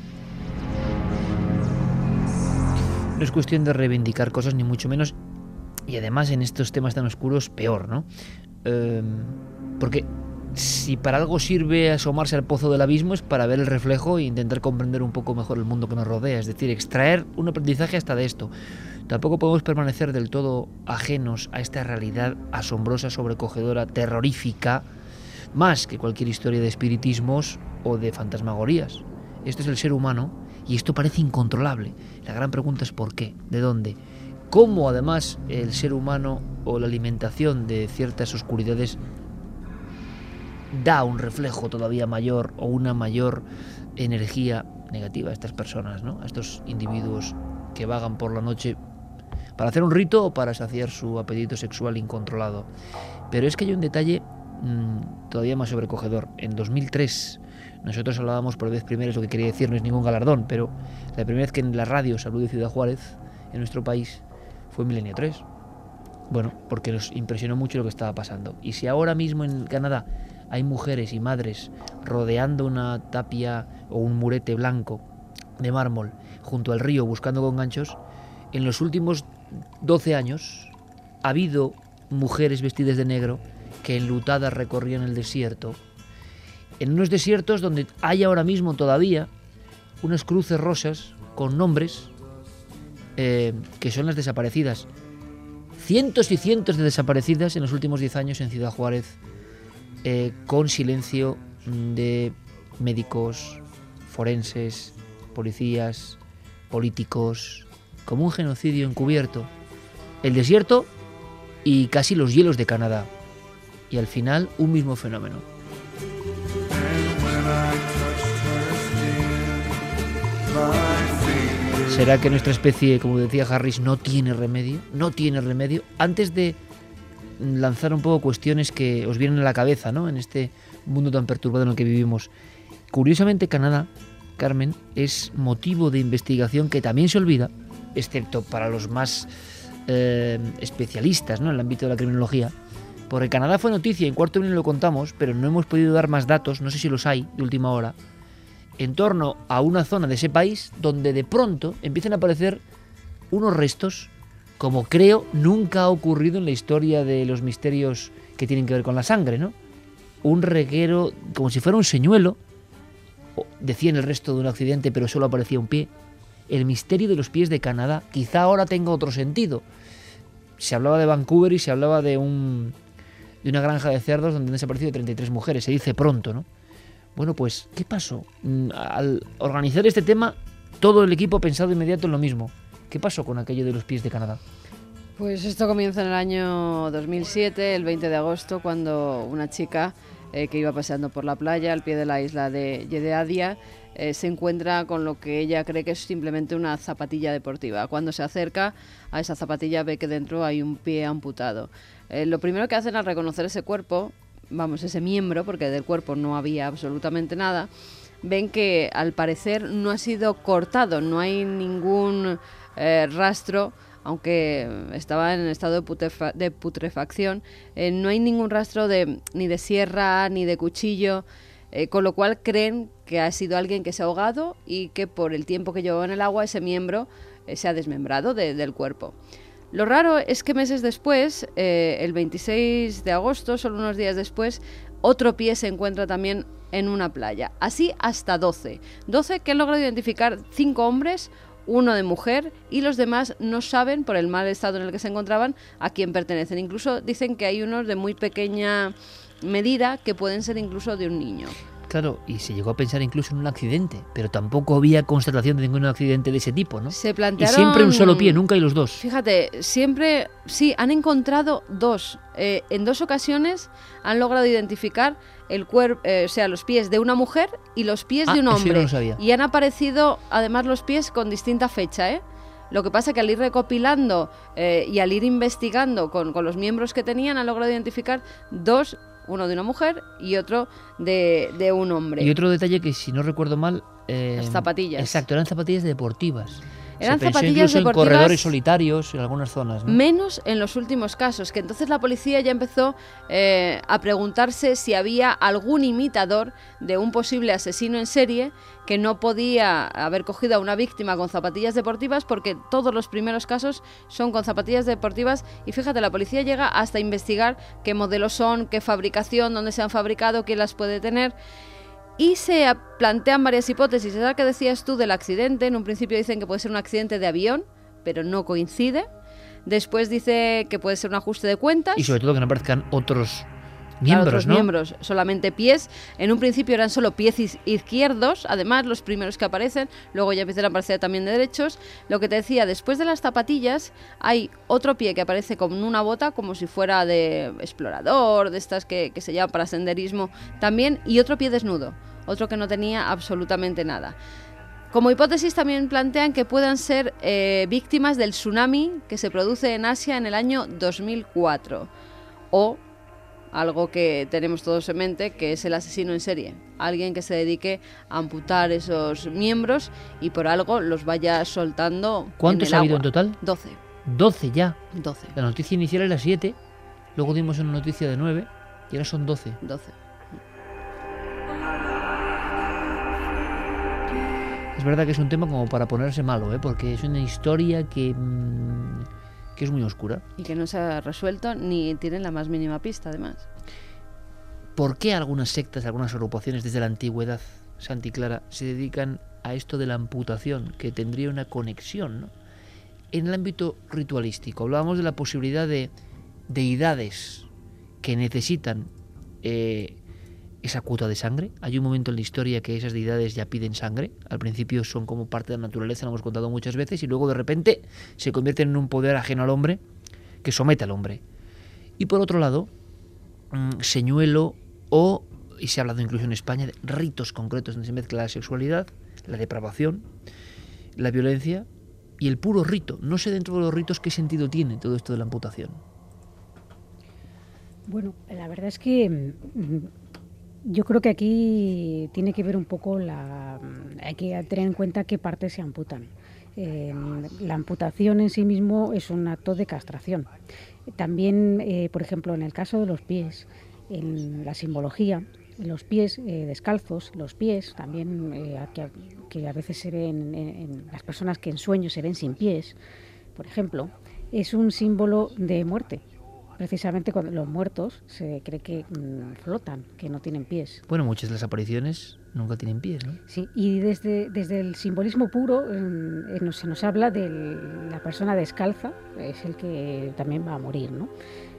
No es cuestión de reivindicar cosas, ni mucho menos, y además en estos temas tan oscuros, peor, ¿no? Eh, porque si para algo sirve asomarse al pozo del abismo es para ver el reflejo e intentar comprender un poco mejor el mundo que nos rodea, es decir, extraer un aprendizaje hasta de esto. Tampoco podemos permanecer del todo ajenos a esta realidad asombrosa, sobrecogedora, terrorífica, más que cualquier historia de espiritismos o de fantasmagorías. Esto es el ser humano y esto parece incontrolable. La gran pregunta es ¿por qué? ¿De dónde? ¿Cómo además el ser humano o la alimentación de ciertas oscuridades da un reflejo todavía mayor o una mayor energía negativa a estas personas, ¿no? A estos individuos que vagan por la noche para hacer un rito o para saciar su apetito sexual incontrolado. Pero es que hay un detalle mmm, todavía más sobrecogedor. En dos mil tres nosotros hablábamos por vez primera, es lo que quería decir, no es ningún galardón, pero la primera vez que en la radio se habló de Ciudad Juárez en nuestro país fue en Milenio tres. Bueno, porque nos impresionó mucho lo que estaba pasando. Y si ahora mismo en Canadá hay mujeres y madres rodeando una tapia o un murete blanco de mármol junto al río buscando con ganchos, en los últimos doce años ha habido mujeres vestidas de negro que enlutadas recorrían el desierto, en unos desiertos donde hay ahora mismo todavía unas cruces rosas con nombres eh, que son las desaparecidas. Cientos y cientos de desaparecidas en los últimos diez años en Ciudad Juárez, eh, con silencio de médicos, forenses, policías, políticos, como un genocidio encubierto. El desierto y casi los hielos de Canadá. Y al final un mismo fenómeno. ¿Será que nuestra especie, como decía Harris, no tiene remedio? No tiene remedio. Antes de lanzar un poco cuestiones que os vienen a la cabeza, ¿no?, en este mundo tan perturbado en el que vivimos. Curiosamente, Canadá, Carmen, es motivo de investigación que también se olvida, excepto para los más eh, especialistas, ¿no?, en el ámbito de la criminología. Porque Canadá fue noticia, en Cuarto Milenio lo contamos, pero no hemos podido dar más datos, no sé si los hay, de última hora, en torno a una zona de ese país donde de pronto empiezan a aparecer unos restos, como creo nunca ha ocurrido en la historia de los misterios que tienen que ver con la sangre, ¿no? Un reguero, como si fuera un señuelo, decían el resto de un accidente, pero solo aparecía un pie. El misterio de los pies de Canadá, quizá ahora tenga otro sentido. Se hablaba de Vancouver y se hablaba de un de una granja de cerdos donde han desaparecido treinta y tres mujeres, se dice pronto, ¿no? Bueno, pues, ¿qué pasó? Al organizar este tema, todo el equipo ha pensado de inmediato en lo mismo. ¿Qué pasó con aquello de los pies de Canadá? Pues esto comienza en el año dos mil siete, el veinte de agosto, cuando una chica eh, que iba paseando por la playa al pie de la isla de Jedediah eh, se encuentra con lo que ella cree que es simplemente una zapatilla deportiva. Cuando se acerca a esa zapatilla ve que dentro hay un pie amputado. Eh, lo primero que hacen al reconocer ese cuerpo, vamos, ese miembro, porque del cuerpo no había absolutamente nada, ven que al parecer no ha sido cortado, no hay ningún eh, rastro, aunque estaba en estado de, putrefa- de putrefacción, eh, no hay ningún rastro de ni de sierra ni de cuchillo, eh, con lo cual creen que ha sido alguien que se ha ahogado y que por el tiempo que llevaba en el agua ese miembro eh, se ha desmembrado de, del cuerpo. Lo raro es que meses después, eh, el veintiséis de agosto, solo unos días después, otro pie se encuentra también en una playa. Así hasta doce. doce que han logrado identificar cinco hombres, uno de mujer, y los demás no saben, por el mal estado en el que se encontraban, a quién pertenecen. Incluso dicen que hay unos de muy pequeña medida que pueden ser incluso de un niño. Claro, y se llegó a pensar incluso en un accidente, pero tampoco había constatación de ningún accidente de ese tipo, ¿no? Se plantearon... Y siempre un solo pie, nunca hay los dos. Fíjate, siempre, sí, han encontrado dos. Eh, en dos ocasiones han logrado identificar el cuerpo, eh, o sea, los pies de una mujer y los pies ah, de un eso hombre. yo no lo sabía. Y han aparecido, además, los pies con distinta fecha, ¿eh? Lo que pasa es que al ir recopilando eh, y al ir investigando con, con los miembros que tenían, han logrado identificar dos, uno de una mujer y otro de, de un hombre. Y otro detalle que, si no recuerdo mal... Eh, Las zapatillas. Exacto, eran zapatillas deportivas. Eran Se pensó zapatillas incluso deportivas, en corredores solitarios en algunas zonas, ¿no? Menos en los últimos casos, que entonces la policía ya empezó eh, a preguntarse si había algún imitador de un posible asesino en serie que no podía haber cogido a una víctima con zapatillas deportivas, porque todos los primeros casos son con zapatillas deportivas. Y fíjate, la policía llega hasta investigar qué modelos son, qué fabricación, dónde se han fabricado, quién las puede tener. Y se plantean varias hipótesis. Esa que decías tú del accidente, en un principio dicen que puede ser un accidente de avión, pero no coincide. Después dice que puede ser un ajuste de cuentas. Y sobre todo que no aparezcan otros miembros, claro, otros ¿no? miembros, solamente pies. En un principio eran solo pies izquierdos, además los primeros que aparecen, luego ya empiezan a aparecer también de derechos. Lo que te decía, después de las zapatillas hay otro pie que aparece con una bota, como si fuera de explorador, de estas que, que se llaman para senderismo también, y otro pie desnudo. otro que no tenía absolutamente nada. Como hipótesis también plantean que puedan ser eh, víctimas del tsunami que se produce en Asia en el año dos mil cuatro, o algo que tenemos todos en mente, que es el asesino en serie, alguien que se dedique a amputar esos miembros y por algo los vaya soltando. ¿Cuántos ha habido en total? doce. doce ya. doce. La noticia inicial era siete, luego dimos una noticia de nueve y ahora son doce. doce. Es verdad que es un tema como para ponerse malo, ¿eh? Porque es una historia que, mmm, que es muy oscura. Y que no se ha resuelto ni tienen la más mínima pista, además. ¿Por qué algunas sectas, algunas agrupaciones desde la antigüedad, Santi Clara, se dedican a esto de la amputación, que tendría una conexión, ¿no? En el ámbito ritualístico, hablábamos de la posibilidad de deidades que necesitan eh, esa cuota de sangre. Hay un momento en la historia que esas deidades ya piden sangre. Al principio son como parte de la naturaleza, lo hemos contado muchas veces, y luego de repente se convierten en un poder ajeno al hombre que somete al hombre. Y por otro lado, mmm, señuelo o, y se ha hablado incluso en España, de ritos concretos donde se mezcla la sexualidad, la depravación, la violencia y el puro rito. No sé dentro de los ritos qué sentido tiene todo esto de la amputación. Bueno, la verdad es que yo creo que aquí tiene que ver un poco la... Hay que tener en cuenta qué partes se amputan. Eh, la amputación en sí mismo es un acto de castración. También, eh, por ejemplo, en el caso de los pies, en la simbología, los pies eh, descalzos, los pies también eh, que, que a veces se ven en, en las personas que en sueños se ven sin pies, por ejemplo, es un símbolo de muerte. Precisamente cuando los muertos se cree que mmm, flotan, que no tienen pies. Bueno, muchas de las apariciones nunca tienen pies, ¿no? Sí, y desde, desde el simbolismo puro eh, se nos habla de la persona descalza, es el que también va a morir, ¿no?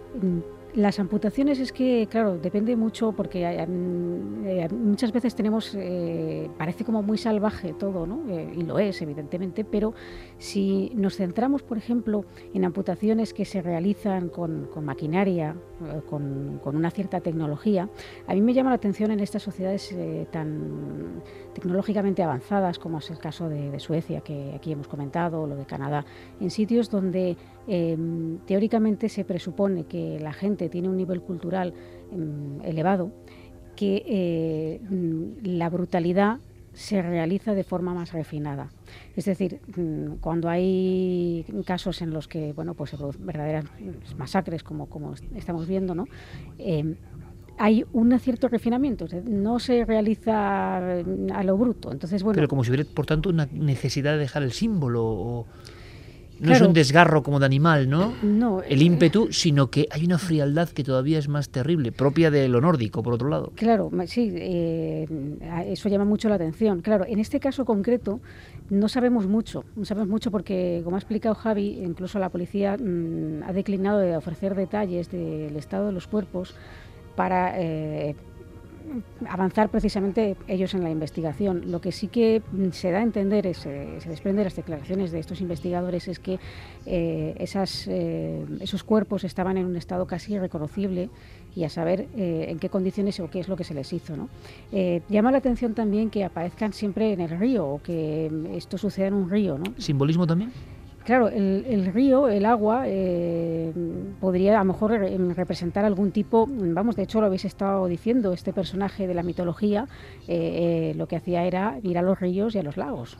Las amputaciones es que, claro, depende mucho porque hay, eh, muchas veces tenemos, eh, parece como muy salvaje todo, ¿no? Eh, y lo es, evidentemente, pero si nos centramos, por ejemplo, en amputaciones que se realizan con, con maquinaria, eh, con, con una cierta tecnología, a mí me llama la atención en estas sociedades eh, tan tecnológicamente avanzadas, como es el caso de, de Suecia, que aquí hemos comentado, o lo de Canadá, en sitios donde eh, teóricamente se presupone que la gente tiene un nivel cultural eh, elevado, que eh, la brutalidad se realiza de forma más refinada. Es decir, cuando hay casos en los que, bueno, pues se producen verdaderas masacres, como, como estamos viendo, ¿no? Eh, hay un cierto refinamiento, no se realiza a lo bruto. Entonces, bueno, pero como si hubiera, por tanto, una necesidad de dejar el símbolo, o no claro, es un desgarro como de animal, ¿no? No. El ímpetu, sino que hay una frialdad que todavía es más terrible, propia de lo nórdico, por otro lado. Claro, sí, eh, eso llama mucho la atención. Claro, en este caso concreto no sabemos mucho, no sabemos mucho porque, como ha explicado Javi, incluso la policía mmm, ha declinado de ofrecer detalles del estado de los cuerpos para eh, avanzar precisamente ellos en la investigación. Lo que sí que se da a entender, es, eh, se desprende de las declaraciones de estos investigadores, es que eh, esas, eh, esos cuerpos estaban en un estado casi irreconocible y a saber eh, en qué condiciones o qué es lo que se les hizo, ¿no? Eh, llama la atención también que aparezcan siempre en el río o que esto suceda en un río, ¿no? ¿Simbolismo también? Claro, el, el río, el agua, eh, podría a lo mejor re representar algún tipo, vamos, de hecho lo habéis estado diciendo, este personaje de la mitología eh, eh, lo que hacía era ir a los ríos y a los lagos.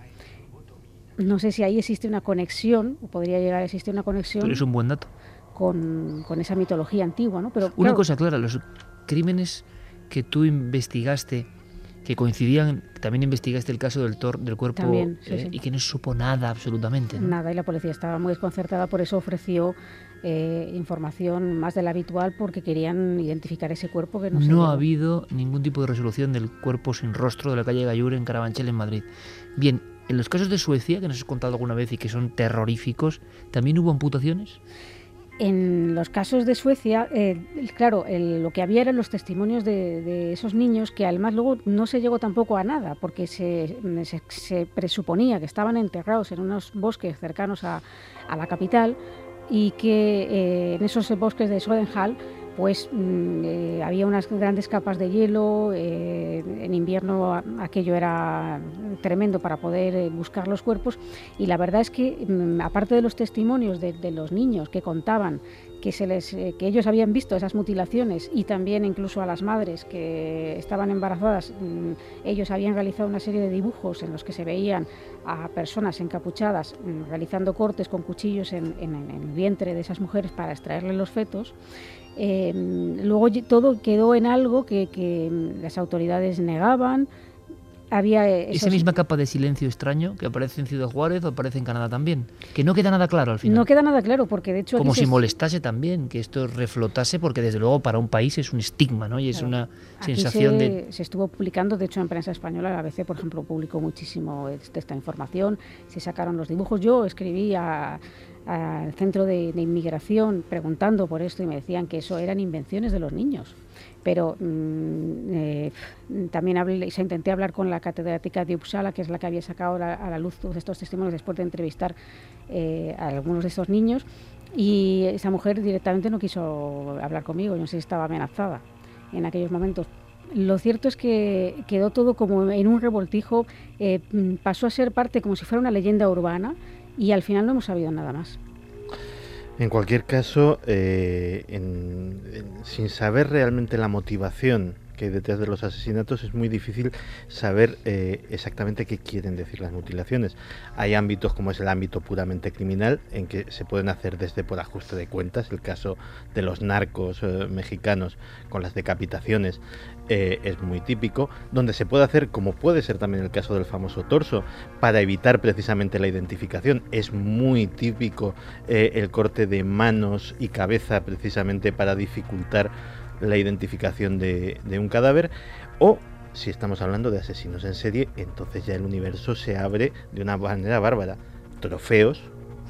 No sé si ahí existe una conexión, o podría llegar a existir una conexión. Pero es un buen dato. Con, con esa mitología antigua, ¿no? Pero, una claro, cosa clara, los crímenes que tú investigaste, que coincidían, también investigaste el caso del, tor, del cuerpo también, sí, eh, sí. y que no se supo nada absolutamente, ¿no? Nada, y la policía estaba muy desconcertada, por eso ofreció eh, información más de la habitual, porque querían identificar ese cuerpo que no se No llegó. ha habido ningún tipo de resolución del cuerpo sin rostro de la calle Gallur en Carabanchel, en Madrid. Bien, en los casos de Suecia, que nos has contado alguna vez y que son terroríficos, ¿también hubo amputaciones? En los casos de Suecia, eh, claro, el, lo que había eran los testimonios de, de esos niños, que además luego no se llegó tampoco a nada, porque se, se, se presuponía que estaban enterrados en unos bosques cercanos a, a la capital, y que eh, en esos bosques de Söderhall pues mm, eh, había unas grandes capas de hielo, eh, en invierno a, aquello era tremendo para poder eh, buscar los cuerpos, y la verdad es que, mm, aparte de los testimonios de, de los niños que contaban que, se les, eh, que ellos habían visto esas mutilaciones, y también incluso a las madres que estaban embarazadas, mmm, ellos habían realizado una serie de dibujos en los que se veían a personas encapuchadas mmm, realizando cortes con cuchillos en, en, en el vientre de esas mujeres para extraerle los fetos. Eh, luego todo quedó en algo que, que las autoridades negaban. Había esos... Esa misma capa de silencio extraño que aparece en Ciudad Juárez o aparece en Canadá también, que no queda nada claro al final. No queda nada claro, porque de hecho... Como si se... molestase también, que esto reflotase, porque desde luego para un país es un estigma, ¿no? Y es claro. una Aquí sensación se, de... se estuvo publicando, de hecho en prensa española, la A B C, por ejemplo, publicó muchísimo esta información, se sacaron los dibujos. Yo escribí a... al centro de, de inmigración preguntando por esto y me decían que eso eran invenciones de los niños. Pero mmm, eh, también hablé, se intenté hablar con la catedrática de Uppsala, que es la que había sacado la, a la luz todos estos testimonios después de entrevistar eh, a algunos de estos niños, y esa mujer directamente no quiso hablar conmigo. Yo no sé si estaba amenazada en aquellos momentos. Lo cierto es que quedó todo como en un revoltijo, eh, pasó a ser parte como si fuera una leyenda urbana, y al final no hemos sabido nada más. En cualquier caso, eh, en, en, sin saber realmente la motivación que hay detrás de los asesinatos, es muy difícil saber eh, exactamente qué quieren decir las mutilaciones. Hay ámbitos como es el ámbito puramente criminal, en que se pueden hacer desde por ajuste de cuentas. El caso de los narcos eh, mexicanos con las decapitaciones eh, es muy típico, donde se puede hacer, como puede ser también el caso del famoso torso, para evitar precisamente la identificación. Es muy típico eh, el corte de manos y cabeza, precisamente para dificultar la identificación de, de un cadáver. O si estamos hablando de asesinos en serie, entonces ya el universo se abre de una manera bárbara. Trofeos.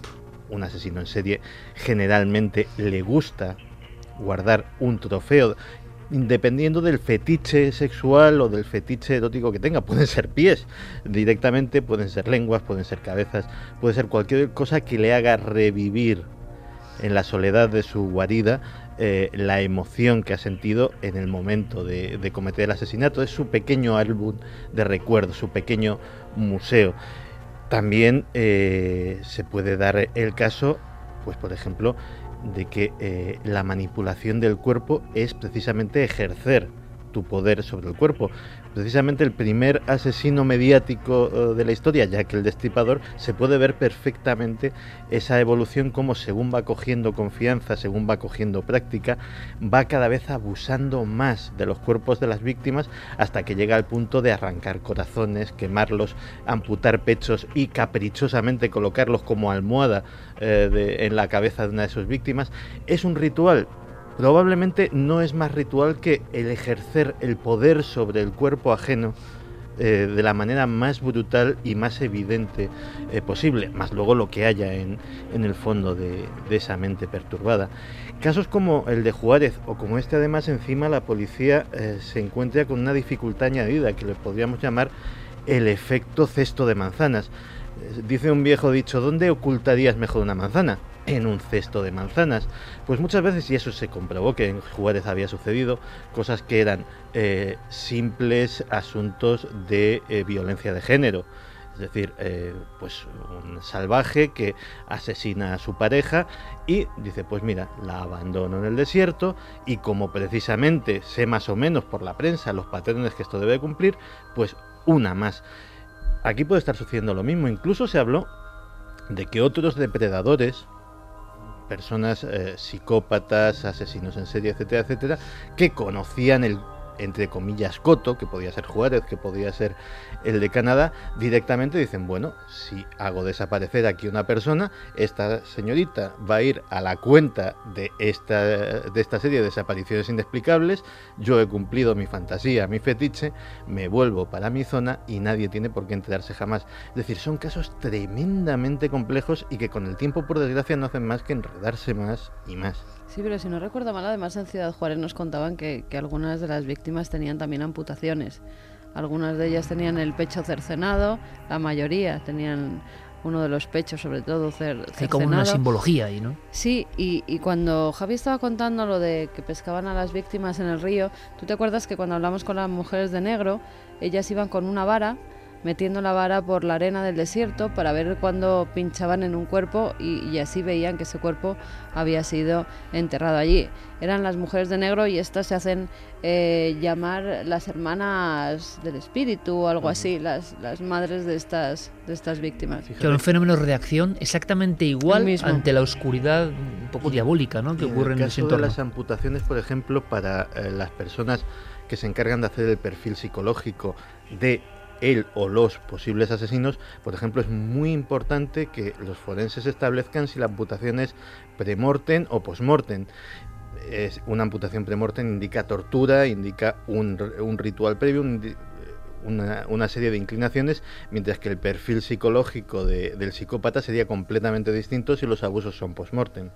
Un asesino en serie generalmente le gusta guardar un trofeo, dependiendo del fetiche sexual o del fetiche erótico que tenga. Pueden ser pies directamente, pueden ser lenguas, pueden ser cabezas, puede ser cualquier cosa que le haga revivir en la soledad de su guarida eh, la emoción que ha sentido en el momento de, de cometer el asesinato. Es su pequeño álbum de recuerdos, su pequeño museo. También eh, se puede dar el caso, pues por ejemplo, de que eh, la manipulación del cuerpo es precisamente ejercer tu poder sobre el cuerpo. Precisamente el primer asesino mediático uh, de la historia, Jack el Destripador, se puede ver perfectamente esa evolución, como según va cogiendo confianza, según va cogiendo práctica, va cada vez abusando más de los cuerpos de las víctimas, hasta que llega al punto de arrancar corazones, quemarlos, amputar pechos y caprichosamente colocarlos como almohada eh, de, en la cabeza de una de sus víctimas. Es un ritual. Probablemente no es más ritual que el ejercer el poder sobre el cuerpo ajeno eh, de la manera más brutal y más evidente eh, posible, más luego lo que haya en, en el fondo de, de esa mente perturbada. Casos como el de Juárez o como este, además, encima la policía eh, se encuentra con una dificultad añadida que le podríamos llamar el efecto cesto de manzanas. Eh, dice un viejo dicho: ¿dónde ocultarías mejor una manzana? En un cesto de manzanas. Pues muchas veces, y eso se comprobó que en Juárez había sucedido, cosas que eran eh, simples asuntos de eh, violencia de género. Es decir, eh, pues un salvaje que asesina a su pareja y dice: pues mira, la abandono en el desierto, y como precisamente sé más o menos por la prensa los patrones que esto debe cumplir, pues una más. Aquí puede estar sucediendo lo mismo. Incluso se habló de que otros depredadores, personas eh, psicópatas, asesinos en serie, etcétera, etcétera, que conocían el, entre comillas, coto, que podía ser Juárez, que podía ser el de Canadá, directamente dicen: bueno, si hago desaparecer aquí una persona, esta señorita va a ir a la cuenta de esta, de esta serie de desapariciones inexplicables, yo he cumplido mi fantasía, mi fetiche, me vuelvo para mi zona y nadie tiene por qué enterarse jamás. Es decir, son casos tremendamente complejos y que con el tiempo, por desgracia, no hacen más que enredarse más y más. Sí, pero si no recuerdo mal, además en Ciudad Juárez nos contaban que, que algunas de las víctimas tenían también amputaciones. Algunas de ellas tenían el pecho cercenado, la mayoría tenían uno de los pechos, sobre todo cer- Hay como una cercenado. simbología ahí, ¿no? Sí, y, y cuando Javi estaba contando lo de que pescaban a las víctimas en el río, ¿tú te acuerdas que cuando hablamos con las mujeres de negro, ellas iban con una vara, metiendo la vara por la arena del desierto para ver cuándo pinchaban en un cuerpo y, y así veían que ese cuerpo había sido enterrado allí? Eran las mujeres de negro y estas se hacen eh, llamar las hermanas del espíritu o algo así, las, las madres de estas, de estas víctimas. Que un fenómeno de reacción exactamente igual mismo. ante la oscuridad un poco diabólica, ¿no? que Y ocurre en, el ese caso de entorno. las amputaciones, por ejemplo, para eh, las personas que se encargan de hacer el perfil psicológico de él o los posibles asesinos, por ejemplo, es muy importante que los forenses establezcan si la amputación es premortem o postmortem. Es una amputación premortem indica tortura, indica un, un ritual previo, un, una, una serie de inclinaciones, mientras que el perfil psicológico de, del psicópata sería completamente distinto si los abusos son postmortem.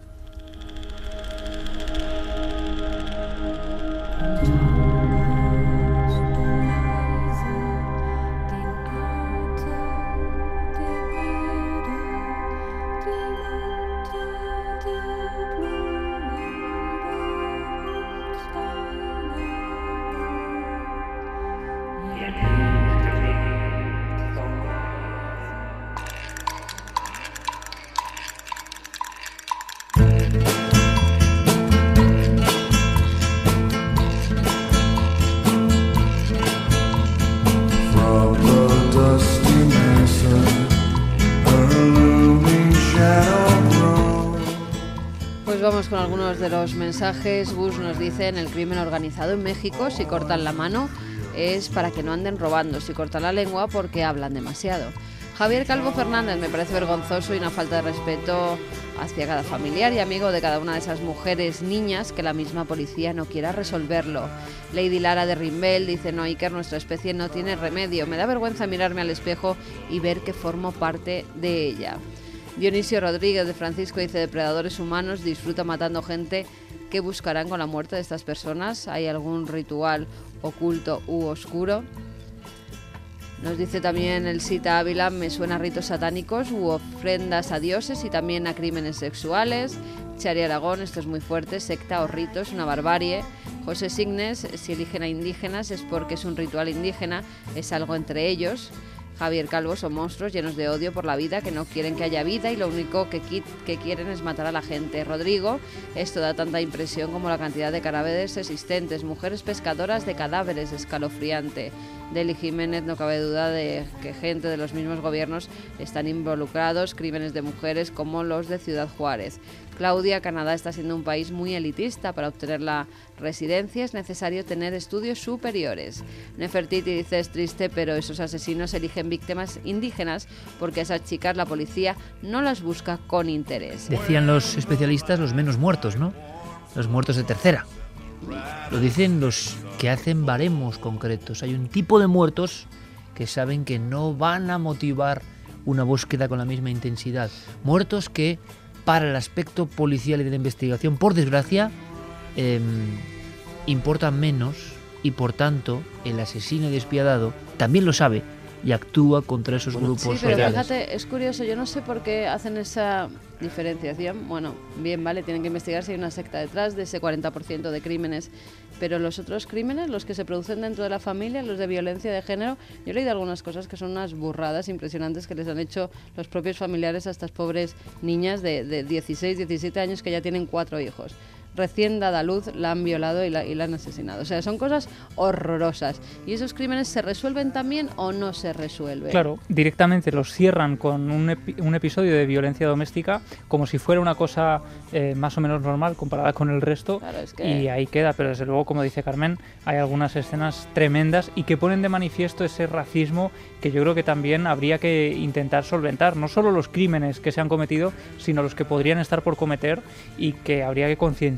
Pues vamos con algunos de los mensajes. Gus nos dice: en el crimen organizado en México, si cortan la mano es para que no anden robando, si cortan la lengua porque hablan demasiado. Javier Calvo Fernández: me parece vergonzoso y una falta de respeto hacia cada familiar y amigo de cada una de esas mujeres, niñas, que la misma policía no quiera resolverlo. Lady Lara de Rimbel dice: no, Iker, nuestra especie no tiene remedio. Me da vergüenza mirarme al espejo y ver que formo parte de ella. Dionisio Rodríguez de Francisco dice: depredadores humanos, disfruta matando gente. ¿Qué buscarán con la muerte de estas personas? ¿Hay algún ritual oculto u oscuro? Nos dice también el Cita Ávila: me suena a ritos satánicos u ofrendas a dioses y también a crímenes sexuales. Chari Aragón: esto es muy fuerte, secta o ritos, una barbarie. José Signes: si eligen a indígenas es porque es un ritual indígena, es algo entre ellos. Javier Calvo: son monstruos llenos de odio por la vida, que no quieren que haya vida y lo único que, que quieren es matar a la gente. Rodrigo: esto da tanta impresión como la cantidad de cadáveres existentes. Mujeres pescadoras de cadáveres, escalofriante. Deli Jiménez: no cabe duda de que gente de los mismos gobiernos están involucrados, crímenes de mujeres como los de Ciudad Juárez. Claudia: Canadá está siendo un país muy elitista. Para obtener la residencia es necesario tener estudios superiores. Nefertiti dice: es triste, pero esos asesinos eligen víctimas indígenas porque a esas chicas la policía no las busca con interés. Decían los especialistas los menos muertos, ¿no? Los muertos de tercera. Lo dicen los que hacen baremos concretos. Hay un tipo de muertos que saben que no van a motivar una búsqueda con la misma intensidad. Muertos que, para el aspecto policial y de la investigación, por desgracia, eh, importan menos y, por tanto, el asesino despiadado también lo sabe y actúa contra esos grupos Sí, pero sociales. fíjate, es curioso, yo no sé por qué hacen esa diferenciación. Bueno, bien, vale, tienen que investigar si hay una secta detrás de ese cuarenta por ciento de crímenes, pero los otros crímenes, los que se producen dentro de la familia, los de violencia de género, yo he leído algunas cosas que son unas burradas impresionantes que les han hecho los propios familiares a estas pobres niñas de, de dieciséis, diecisiete años que ya tienen cuatro hijos. Recién dada a luz la han violado y la, y la han asesinado. O sea, son cosas horrorosas. ¿Y esos crímenes se resuelven también o no se resuelven? Claro, directamente los cierran con un, epi un episodio de violencia doméstica como si fuera una cosa eh, más o menos normal comparada con el resto. Claro, es que... Y ahí queda, pero desde luego, como dice Carmen, hay algunas escenas tremendas y que ponen de manifiesto ese racismo que yo creo que también habría que intentar solventar. No solo los crímenes que se han cometido, sino los que podrían estar por cometer y que habría que concienciar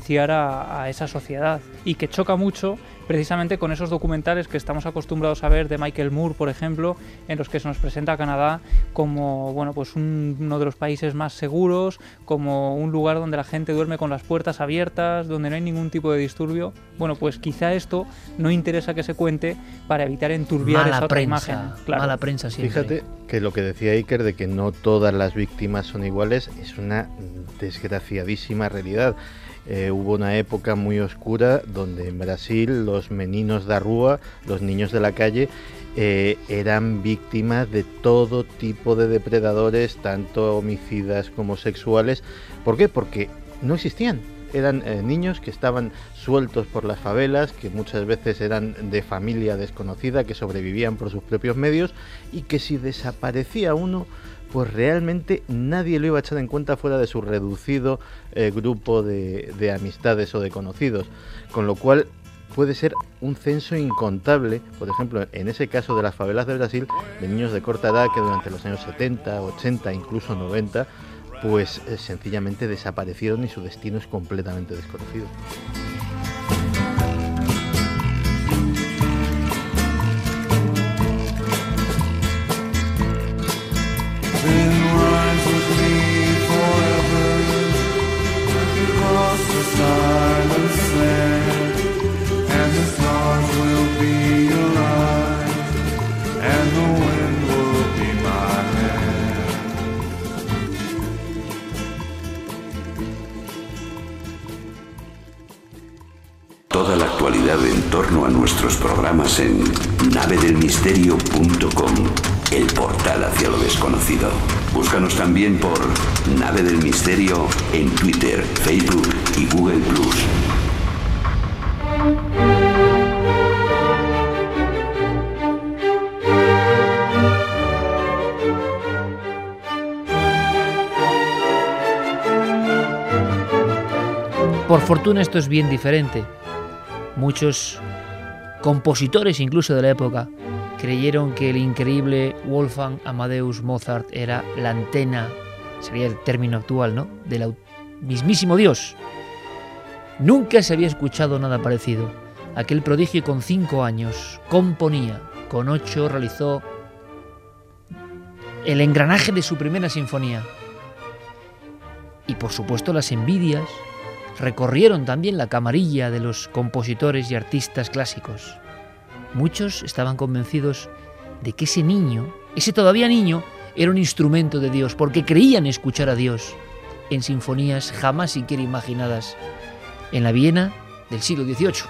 influenciar a, a esa sociedad, y que choca mucho precisamente con esos documentales que estamos acostumbrados a ver de Michael Moore, por ejemplo, en los que se nos presenta a Canadá como, bueno, pues un, uno de los países más seguros, como un lugar donde la gente duerme con las puertas abiertas, donde no hay ningún tipo de disturbio. Bueno, pues quizá esto no interesa que se cuente para evitar enturbiar mala esa otra prensa, imagen. Claro. Mala prensa siempre. Fíjate que lo que decía Iker de que no todas las víctimas son iguales es una desgraciadísima realidad. Eh, hubo una época muy oscura donde en Brasil los meninos da rúa, los niños de la calle, eh, eran víctimas de todo tipo de depredadores, tanto homicidas como sexuales. ¿Por qué? Porque no existían. Eran eh, niños que estaban sueltos por las favelas, que muchas veces eran de familia desconocida, que sobrevivían por sus propios medios, y que si desaparecía uno, pues realmente nadie lo iba a echar en cuenta fuera de su reducido eh, grupo de, de amistades o de conocidos. Con lo cual puede ser un censo incontable, por ejemplo, en ese caso de las favelas de Brasil, de niños de corta edad que durante los años setenta, ochenta, incluso noventa, pues eh, sencillamente desaparecieron y su destino es completamente desconocido. Toda la actualidad en torno a nuestros programas en nave del misterio punto com, el portal hacia lo desconocido. Búscanos también por Nave del Misterio en Twitter, Facebook y Google plus. Por fortuna esto es bien diferente. Muchos compositores incluso de la época creyeron que el increíble Wolfgang Amadeus Mozart era la antena, sería el término actual, ¿no?, del mismísimo Dios. Nunca se había escuchado nada parecido. Aquel prodigio con cinco años componía, con ocho realizó el engranaje de su primera sinfonía. Y por supuesto las envidias recorrieron también la camarilla de los compositores y artistas clásicos. Muchos estaban convencidos de que ese niño, ese todavía niño, era un instrumento de Dios, porque creían escuchar a Dios en sinfonías jamás siquiera imaginadas en la Viena del siglo dieciocho.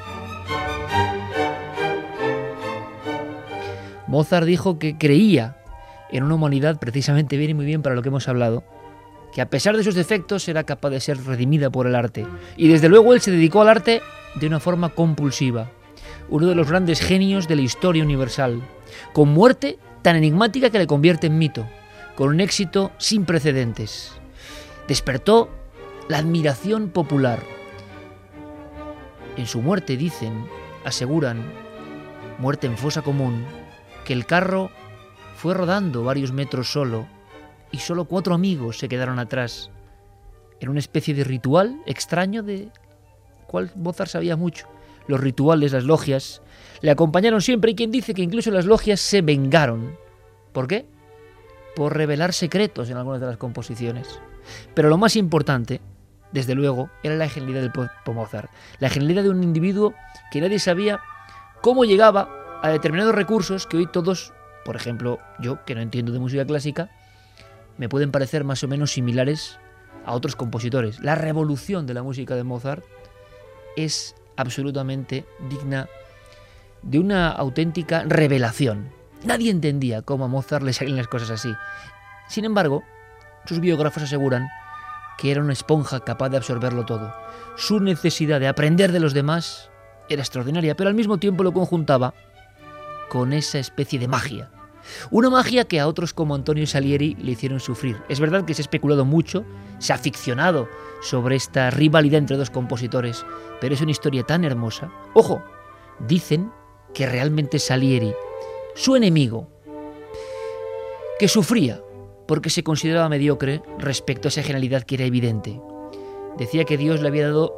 Mozart dijo que creía en una humanidad, precisamente viene muy bien para lo que hemos hablado, que a pesar de sus defectos era capaz de ser redimida por el arte. Y desde luego él se dedicó al arte de una forma compulsiva. Uno de los grandes genios de la historia universal, con muerte tan enigmática que le convierte en mito, con un éxito sin precedentes. Despertó la admiración popular. En su muerte dicen, aseguran, muerte en fosa común, que el carro fue rodando varios metros solo, y solo cuatro amigos se quedaron atrás, en una especie de ritual extraño de cual Mozart sabía mucho. Los rituales, las logias, le acompañaron siempre, y quien dice que incluso las logias se vengaron. ¿Por qué? Por revelar secretos en algunas de las composiciones. Pero lo más importante, desde luego, era la genialidad del propio Mozart. La genialidad de un individuo que nadie sabía cómo llegaba a determinados recursos que hoy todos, por ejemplo, yo, que no entiendo de música clásica, me pueden parecer más o menos similares a otros compositores. La revolución de la música de Mozart es absolutamente digna de una auténtica revelación. Nadie entendía cómo a Mozart le salían las cosas así. Sin embargo, sus biógrafos aseguran que era una esponja capaz de absorberlo todo. Su necesidad de aprender de los demás era extraordinaria, pero al mismo tiempo lo conjuntaba con esa especie de magia. Una magia que a otros como Antonio Salieri le hicieron sufrir. Es verdad que se ha especulado mucho, se ha ficcionado sobre esta rivalidad entre dos compositores, pero es una historia tan hermosa. Ojo, dicen que realmente Salieri, su enemigo, que sufría porque se consideraba mediocre respecto a esa genialidad que era evidente. Decía que Dios le había dado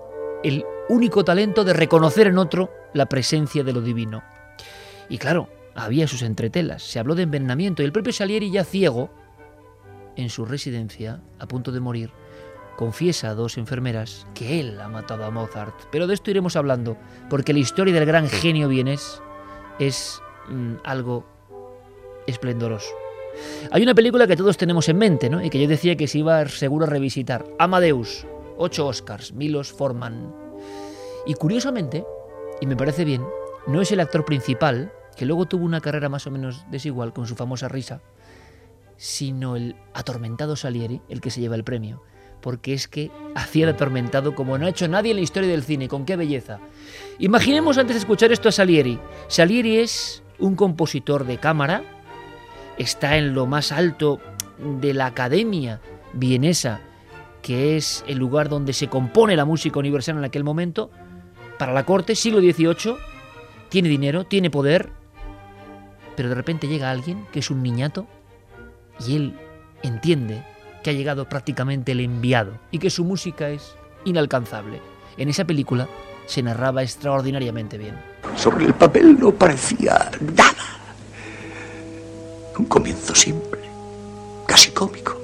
el único talento de reconocer en otro la presencia de lo divino. Y claro, había sus entretelas, se habló de envenenamiento, y el propio Salieri, ya ciego, en su residencia, a punto de morir, confiesa a dos enfermeras que él ha matado a Mozart. Pero de esto iremos hablando, porque la historia del gran genio vienés es mmm, algo esplendoroso. Hay una película que todos tenemos en mente, ¿no? Y que yo decía que se iba seguro a revisitar. Amadeus, ocho Oscars, Milos Forman. Y curiosamente, y me parece bien, no es el actor principal, que luego tuvo una carrera más o menos desigual con su famosa risa, sino el atormentado Salieri, el que se lleva el premio. Porque es que hacía de atormentado como no ha hecho nadie en la historia del cine. ¡Con qué belleza! Imaginemos antes de escuchar esto a Salieri. Salieri es un compositor de cámara, está en lo más alto de la Academia vienesa, que es el lugar donde se compone la música universal en aquel momento, para la corte, siglo dieciocho, tiene dinero, tiene poder, pero de repente llega alguien que es un niñato y él entiende que ha llegado prácticamente el enviado y que su música es inalcanzable. En esa película se narraba extraordinariamente bien. Sobre el papel no parecía nada. Un comienzo simple, casi cómico.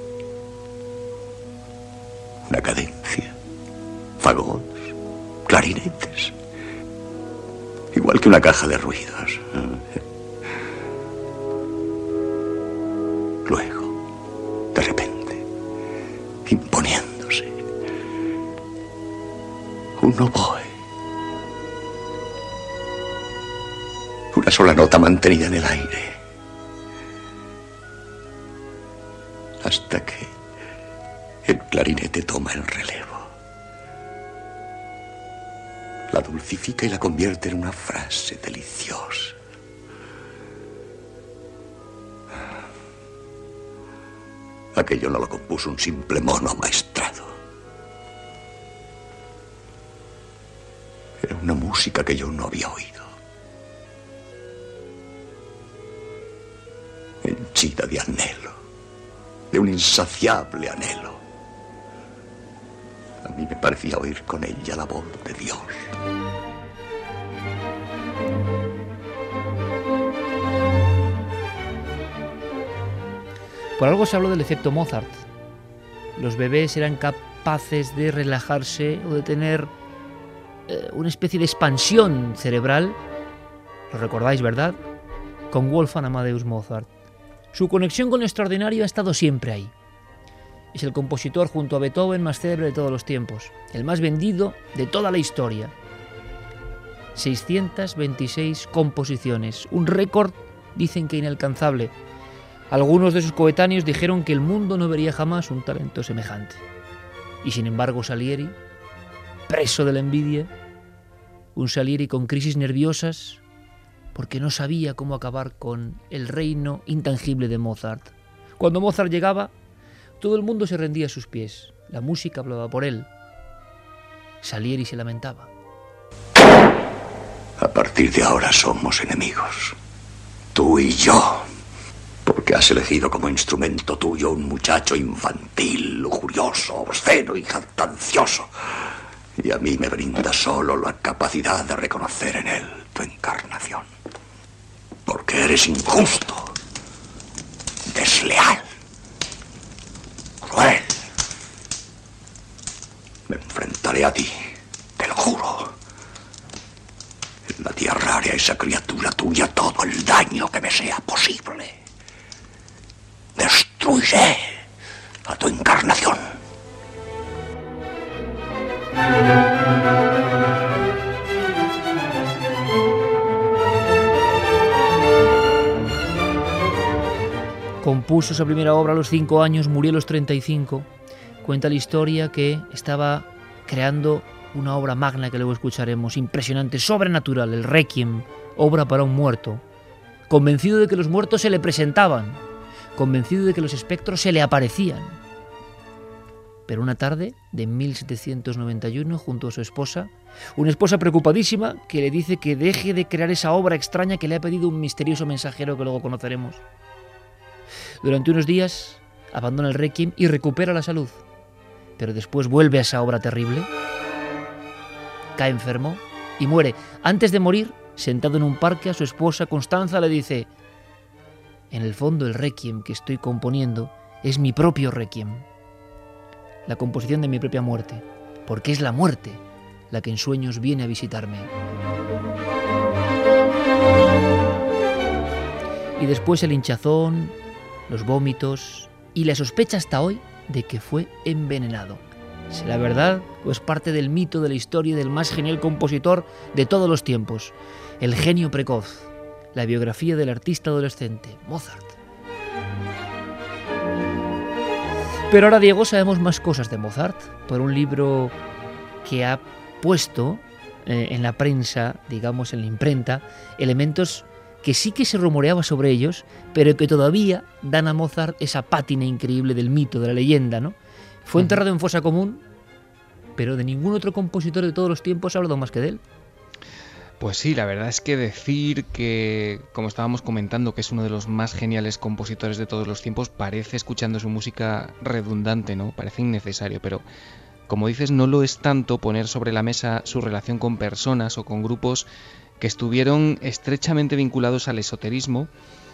Una cadencia, fagots, clarinetes. Igual que una caja de ruidos. Luego, de repente, imponiéndose, un oboe. Una sola nota mantenida en el aire. Hasta que el clarinete toma el relevo. La dulcifica y la convierte en una frase deliciosa. Aquello no lo compuso un simple mono amaestrado. Era una música que yo no había oído. Henchida de anhelo, de un insaciable anhelo. A mí me parecía oír con ella la voz de Dios. Por algo se habló del efecto Mozart. Los bebés eran capaces de relajarse o de tener eh, una especie de expansión cerebral. Lo recordáis, ¿verdad? Con Wolfgang Amadeus Mozart. Su conexión con lo extraordinario ha estado siempre ahí. Es el compositor junto a Beethoven más célebre de todos los tiempos, el más vendido de toda la historia. seiscientas veintiséis composiciones, un récord, dicen que inalcanzable. Algunos de sus coetáneos dijeron que el mundo no vería jamás un talento semejante. Y sin embargo Salieri, preso de la envidia, un Salieri con crisis nerviosas, porque no sabía cómo acabar con el reino intangible de Mozart. Cuando Mozart llegaba, todo el mundo se rendía a sus pies. La música hablaba por él. Salieri se lamentaba. A partir de ahora somos enemigos. Tú y yo. Porque has elegido como instrumento tuyo un muchacho infantil, lujurioso, obsceno y jactancioso. Y a mí me brinda solo la capacidad de reconocer en él tu encarnación. Porque eres injusto, desleal, cruel. Me enfrentaré a ti, te lo juro. En la tierra haré a esa criatura tuya todo el daño que me sea posible. Destruiré a tu encarnación. Compuso su primera obra a los cinco años, murió a los treinta y cinco. Cuenta la historia que estaba creando una obra magna que luego escucharemos, impresionante, sobrenatural, el Requiem, obra para un muerto. Convencido de que los muertos se le presentaban, convencido de que los espectros se le aparecían. Pero una tarde de mil setecientos noventa y uno, junto a su esposa, una esposa preocupadísima que le dice que deje de crear esa obra extraña que le ha pedido un misterioso mensajero que luego conoceremos. Durante unos días abandona el Requiem y recupera la salud, pero después vuelve a esa obra terrible cae enfermo y muere. Antes de morir, sentado en un parque, a su esposa Constanza le dice: en el fondo el requiem que estoy componiendo es mi propio requiem, la composición de mi propia muerte, porque es la muerte la que en sueños viene a visitarme. Y después el hinchazón, los vómitos y la sospecha hasta hoy de que fue envenenado. ¿Será verdad o es parte del mito de la historia del más genial compositor de todos los tiempos? El genio precoz, la biografía del artista adolescente, Mozart. Pero ahora, Diego, sabemos más cosas de Mozart por un libro que ha puesto eh, en la prensa, digamos en la imprenta, elementos que sí que se rumoreaba sobre ellos, pero que todavía dan a Mozart esa pátina increíble del mito, de la leyenda, ¿no? Fue enterrado en fosa común, pero de ningún otro compositor de todos los tiempos ha hablado más que de él. Pues sí, la verdad es que decir que, como estábamos comentando, que es uno de los más geniales compositores de todos los tiempos, parece, escuchando su música, redundante, ¿no? Parece innecesario, pero como dices, no lo es tanto poner sobre la mesa su relación con personas o con grupos que estuvieron estrechamente vinculados al esoterismo,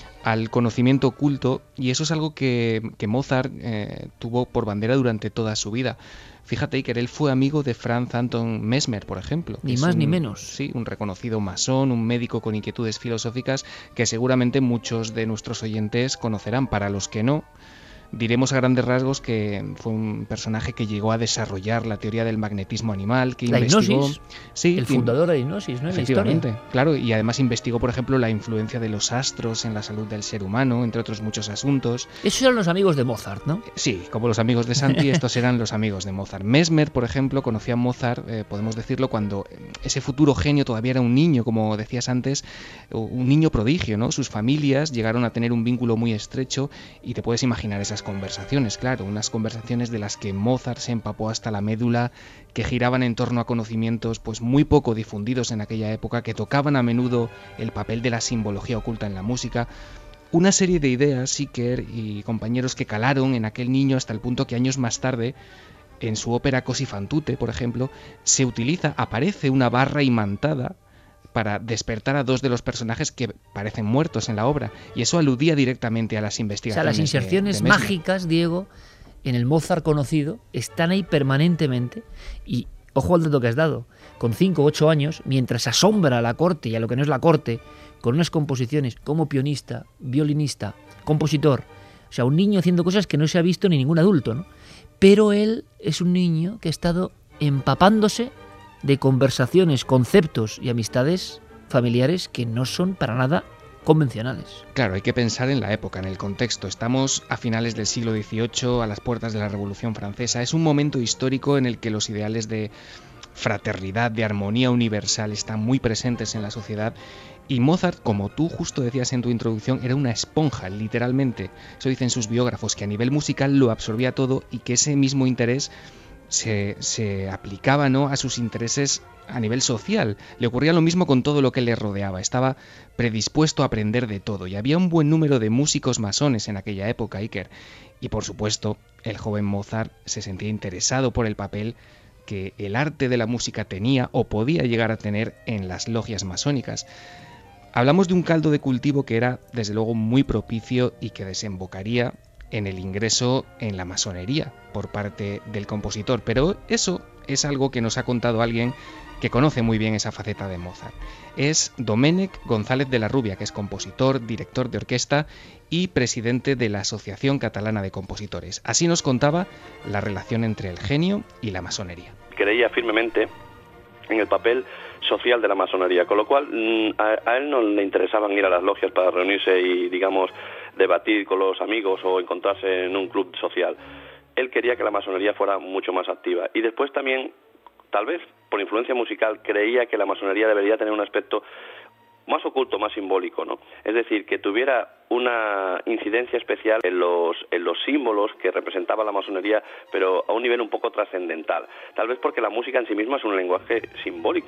al conocimiento oculto, y eso es algo que, que Mozart eh, tuvo por bandera durante toda su vida. Fíjate que él fue amigo de Franz Anton Mesmer, por ejemplo. Ni más un, ni menos. Sí, un reconocido masón, un médico con inquietudes filosóficas que seguramente muchos de nuestros oyentes conocerán. Para los que no, diremos a grandes rasgos que fue un personaje que llegó a desarrollar la teoría del magnetismo animal, que la investigó... hipnosis, sí, el fundador de la hipnosis, ¿no? Efectivamente, la historia. Claro, y además investigó, por ejemplo, la influencia de los astros en la salud del ser humano, entre otros muchos asuntos. Esos eran los amigos de Mozart, ¿no? Sí, como los amigos de Santi, estos eran los amigos de Mozart. Mesmer, por ejemplo, conocía a Mozart, eh, podemos decirlo, cuando ese futuro genio todavía era un niño, como decías antes, un niño prodigio, ¿no? Sus familias llegaron a tener un vínculo muy estrecho y te puedes imaginar esas conversaciones. Claro, unas conversaciones de las que Mozart se empapó hasta la médula, que giraban en torno a conocimientos pues muy poco difundidos en aquella época, que tocaban a menudo el papel de la simbología oculta en la música. Una serie de ideas, Iker y compañeros, que calaron en aquel niño hasta el punto que años más tarde, en su ópera Così fan tutte, por ejemplo, se utiliza, aparece una barra imantada para despertar a dos de los personajes que parecen muertos en la obra, y eso aludía directamente a las investigaciones. O sea, las inserciones de, de mágicas, Diego, en el Mozart conocido, están ahí permanentemente, y ojo al dato que has dado, con cinco o ocho años, mientras asombra a la corte y a lo que no es la corte, con unas composiciones como pianista, violinista, compositor, o sea, un niño haciendo cosas que no se ha visto ni ningún adulto, ¿no? Pero él es un niño que ha estado empapándose de conversaciones, conceptos y amistades familiares que no son para nada convencionales. Claro, hay que pensar en la época, en el contexto. Estamos a finales del siglo dieciocho, a las puertas de la Revolución Francesa. Es un momento histórico en el que los ideales de fraternidad, de armonía universal están muy presentes en la sociedad. Y Mozart, como tú justo decías en tu introducción, era una esponja, literalmente. Eso dicen sus biógrafos, que a nivel musical lo absorbía todo y que ese mismo interés Se, se aplicaba, ¿no?, a sus intereses a nivel social. Le ocurría lo mismo con todo lo que le rodeaba. Estaba predispuesto a aprender de todo. Y había un buen número de músicos masones en aquella época, Iker. Y por supuesto, el joven Mozart se sentía interesado por el papel que el arte de la música tenía o podía llegar a tener en las logias masónicas. Hablamos de un caldo de cultivo que era, desde luego, muy propicio y que desembocaría en el ingreso en la masonería por parte del compositor, pero eso es algo que nos ha contado alguien que conoce muy bien esa faceta de Mozart. Es Domènec González de la Rubia, que es compositor, director de orquesta y presidente de la Asociación Catalana de Compositores. Así nos contaba la relación entre el genio y la masonería. Creía firmemente en el papel social de la masonería, con lo cual a, a él no le interesaban ir a las logias para reunirse y, digamos, debatir con los amigos o encontrarse en un club social. Él quería que la masonería fuera mucho más activa. Y después también, tal vez por influencia musical, creía que la masonería debería tener un aspecto más oculto, más simbólico, ¿no? Es decir, que tuviera una incidencia especial en los, en los símbolos que representaba la masonería, pero a un nivel un poco trascendental. Tal vez porque la música en sí misma es un lenguaje simbólico.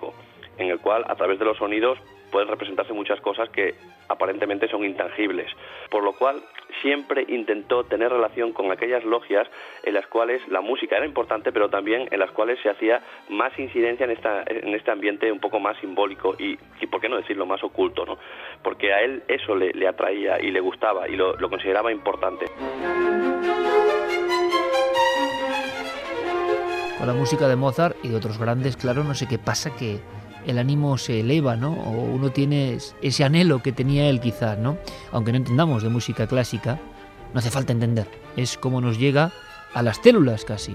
en el cual a través de los sonidos pueden representarse muchas cosas que aparentemente son intangibles, por lo cual siempre intentó tener relación con aquellas logias en las cuales la música era importante, pero también en las cuales se hacía más incidencia en, esta, en este ambiente un poco más simbólico y, y por qué no decirlo, más oculto, ¿no? Porque a él eso le, le atraía y le gustaba y lo, lo consideraba importante. Con la música de Mozart y de otros grandes, claro, no sé qué pasa, que el ánimo se eleva, ¿no? O uno tiene ese anhelo que tenía él quizás, ¿no? Aunque no entendamos de música clásica, no hace falta entender. Es como nos llega a las células casi.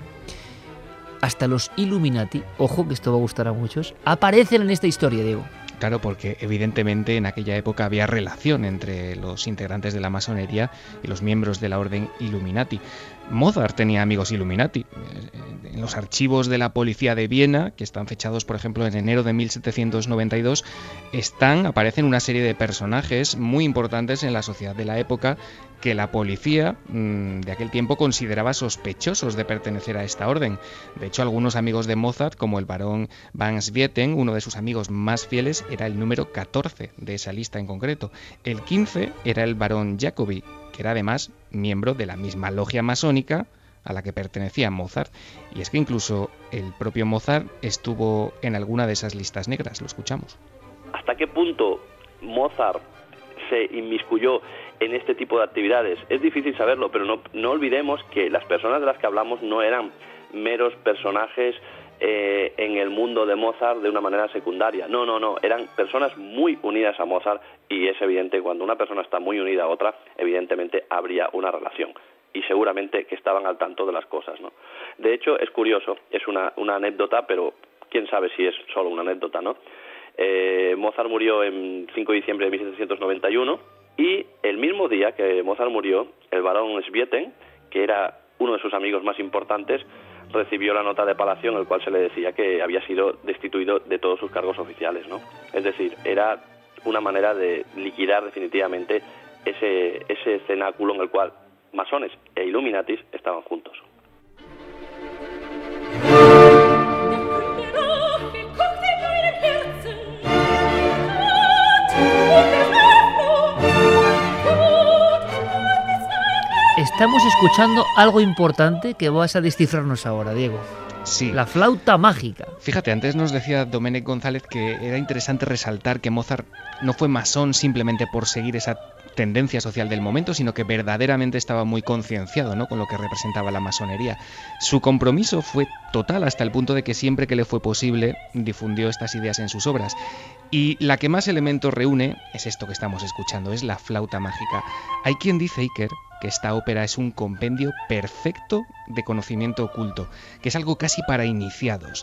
Hasta los Illuminati, ojo que esto va a gustar a muchos, aparecen en esta historia, Diego. Claro, porque evidentemente en aquella época había relación entre los integrantes de la masonería y los miembros de la orden Illuminati. Mozart tenía amigos Illuminati. En los archivos de la policía de Viena, que están fechados, por ejemplo, en enero de mil setecientos noventa y dos, están, aparecen una serie de personajes muy importantes en la sociedad de la época que la policía mmm, de aquel tiempo consideraba sospechosos de pertenecer a esta orden. De hecho, algunos amigos de Mozart, como el barón Van Swieten, uno de sus amigos más fieles, era el número catorce de esa lista en concreto. El quince era el barón Jacobi, que era además miembro de la misma logia masónica a la que pertenecía Mozart. Y es que incluso el propio Mozart estuvo en alguna de esas listas negras. Lo escuchamos. ¿Hasta qué punto Mozart se inmiscuyó en este tipo de actividades? Es difícil saberlo, pero no, no olvidemos que las personas de las que hablamos no eran meros personajes eh, en el mundo de Mozart de una manera secundaria. No, no, no, eran personas muy unidas a Mozart, y es evidente, cuando una persona está muy unida a otra, evidentemente habría una relación, y seguramente que estaban al tanto de las cosas, ¿no? De hecho, es curioso, es una, una anécdota, pero quién sabe si es solo una anécdota, ¿no? Eh, Mozart murió en cinco de diciembre de mil setecientos noventa y uno, y el mismo día que Mozart murió, el barón Swieten, que era uno de sus amigos más importantes, recibió la nota de palacio en el cual se le decía que había sido destituido de todos sus cargos oficiales, ¿no? Es decir, era una manera de liquidar definitivamente ese, ese cenáculo en el cual masones e Illuminatis estaban juntos. Estamos escuchando algo importante que vas a descifrarnos ahora, Diego. Sí. La flauta mágica. Fíjate, antes nos decía Domènec González que era interesante resaltar que Mozart no fue masón simplemente por seguir esa tendencia social del momento, sino que verdaderamente estaba muy concienciado, ¿no?, con lo que representaba la masonería. Su compromiso fue total, hasta el punto de que siempre que le fue posible difundió estas ideas en sus obras. Y la que más elementos reúne es esto que estamos escuchando, es la flauta mágica. Hay quien dice, Iker, que esta ópera es un compendio perfecto de conocimiento oculto, que es algo casi para iniciados.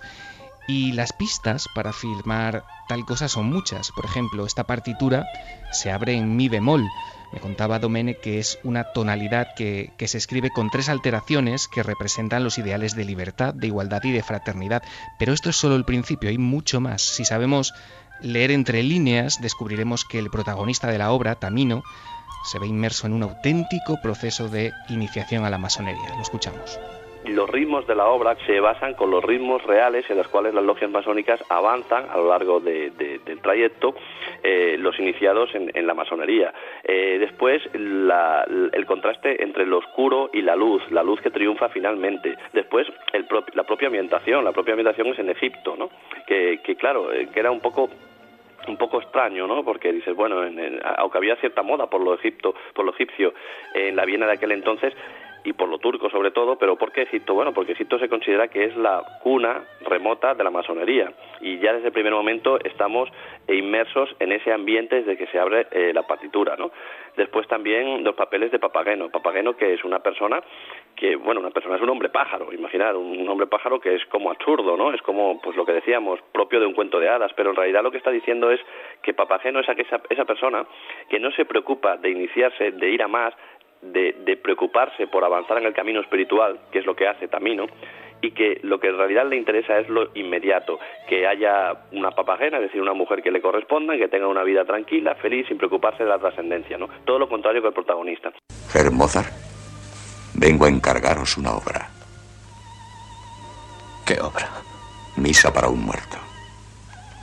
Y las pistas para afirmar tal cosa son muchas. Por ejemplo, esta partitura se abre en mi bemol. Me contaba Domènec que es una tonalidad que, que se escribe con tres alteraciones que representan los ideales de libertad, de igualdad y de fraternidad. Pero esto es solo el principio, hay mucho más. Si sabemos leer entre líneas, descubriremos que el protagonista de la obra, Tamino, se ve inmerso en un auténtico proceso de iniciación a la masonería. Lo escuchamos. Los ritmos de la obra se basan con los ritmos reales en los cuales las logias masónicas avanzan a lo largo de, de, del trayecto, eh, los iniciados en, en la masonería. Eh, después, la, el contraste entre lo oscuro y la luz, la luz que triunfa finalmente. Después, el pro, la propia ambientación, la propia ambientación es en Egipto, ¿no? Que, que claro, que era un poco... un poco extraño, ¿no? Porque dices, bueno, en, en, aunque había cierta moda por lo egipto, por lo egipcio en la Viena de aquel entonces, y por lo turco sobre todo, pero ¿por qué Egipto? Bueno, porque Egipto se considera que es la cuna remota de la masonería, y ya desde el primer momento estamos inmersos en ese ambiente desde que se abre eh, la partitura, ¿no? Después también los papeles de Papageno, Papageno que es una persona que, bueno, una persona es un hombre pájaro, imaginar, un hombre pájaro que es como absurdo, ¿no? Es como, pues lo que decíamos, propio de un cuento de hadas, pero en realidad lo que está diciendo es que Papageno es esa, esa persona que no se preocupa de iniciarse, de ir a más, de, de preocuparse por avanzar en el camino espiritual, que es lo que hace Tamino, y que lo que en realidad le interesa es lo inmediato, que haya una papagena, es decir, una mujer que le corresponda, que tenga una vida tranquila, feliz, sin preocuparse de la trascendencia, ¿no? Todo lo contrario que el protagonista. Herr Mozart, vengo a encargaros una obra. ¿Qué obra? Misa para un muerto.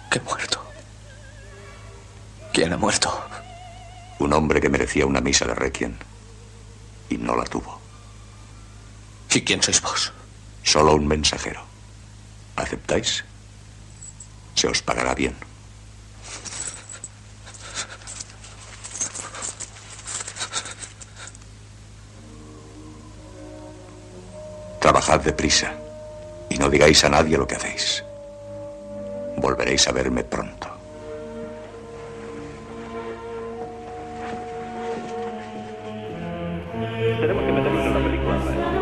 ¿Qué muerto? ¿Quién ha muerto? Un hombre que merecía una misa de requiem y no la tuvo. ¿Y quién sois vos? Solo un mensajero. ¿Aceptáis? Se os pagará bien. Trabajad deprisa y no digáis a nadie lo que hacéis. Volveréis a verme pronto. Tenemos que meternos en la película.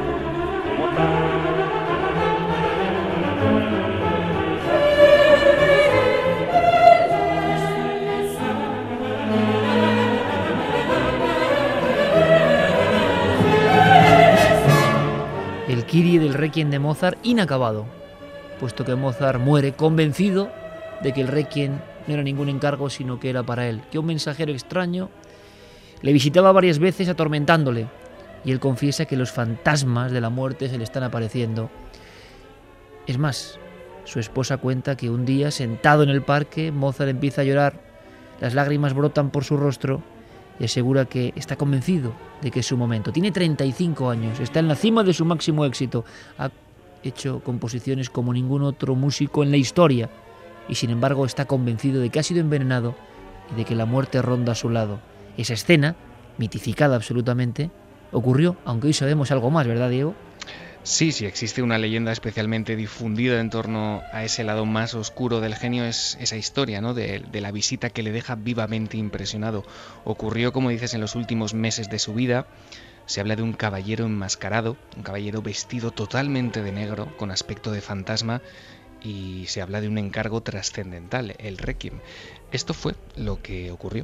El Kyrie del Requiem de Mozart inacabado, puesto que Mozart muere convencido de que el Requiem no era ningún encargo, sino que era para él, que un mensajero extraño le visitaba varias veces atormentándole, y él confiesa que los fantasmas de la muerte se le están apareciendo. Es más, su esposa cuenta que un día, sentado en el parque, Mozart empieza a llorar, las lágrimas brotan por su rostro y asegura que está convencido de que es su momento. Tiene treinta y cinco años, está en la cima de su máximo éxito, ha hecho composiciones como ningún otro músico en la historia y sin embargo está convencido de que ha sido envenenado y de que la muerte ronda a su lado. Esa escena, mitificada absolutamente, ocurrió, aunque hoy sabemos algo más, ¿verdad, Diego? Sí, sí, existe una leyenda especialmente difundida en torno a ese lado más oscuro del genio, es esa historia, ¿no?, de, de la visita que le deja vivamente impresionado. Ocurrió, como dices, en los últimos meses de su vida. Se habla de un caballero enmascarado, un caballero vestido totalmente de negro, con aspecto de fantasma, y se habla de un encargo trascendental, el Requiem. Esto fue lo que ocurrió.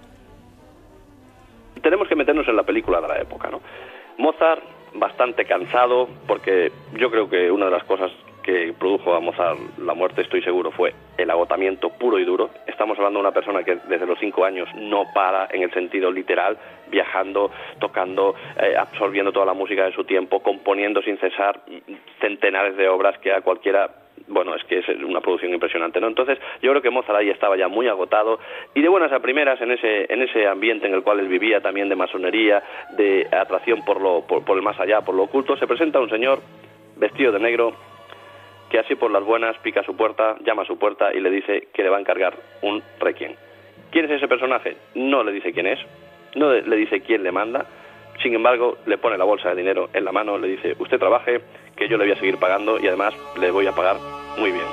Tenemos que meternos en la película de la época, ¿no? Mozart, bastante cansado, porque yo creo que una de las cosas que produjo a Mozart la muerte, estoy seguro, fue el agotamiento puro y duro. Estamos hablando de una persona que desde los cinco años no para en el sentido literal, viajando, tocando, eh, absorbiendo toda la música de su tiempo, componiendo sin cesar centenares de obras que a cualquiera... Bueno, es que es una producción impresionante, ¿no? Entonces, yo creo que Mozart ahí estaba ya muy agotado y de buenas a primeras en ese en ese ambiente en el cual él vivía, también de masonería, de atracción por lo por, por el más allá, por lo oculto, se presenta un señor vestido de negro que así por las buenas pica a su puerta, llama a su puerta y le dice que le va a encargar un requiem. ¿Quién es ese personaje? No le dice quién es, no le dice quién le manda. Sin embargo, le pone la bolsa de dinero en la mano, le dice, usted trabaje, que yo le voy a seguir pagando y además le voy a pagar muy bien.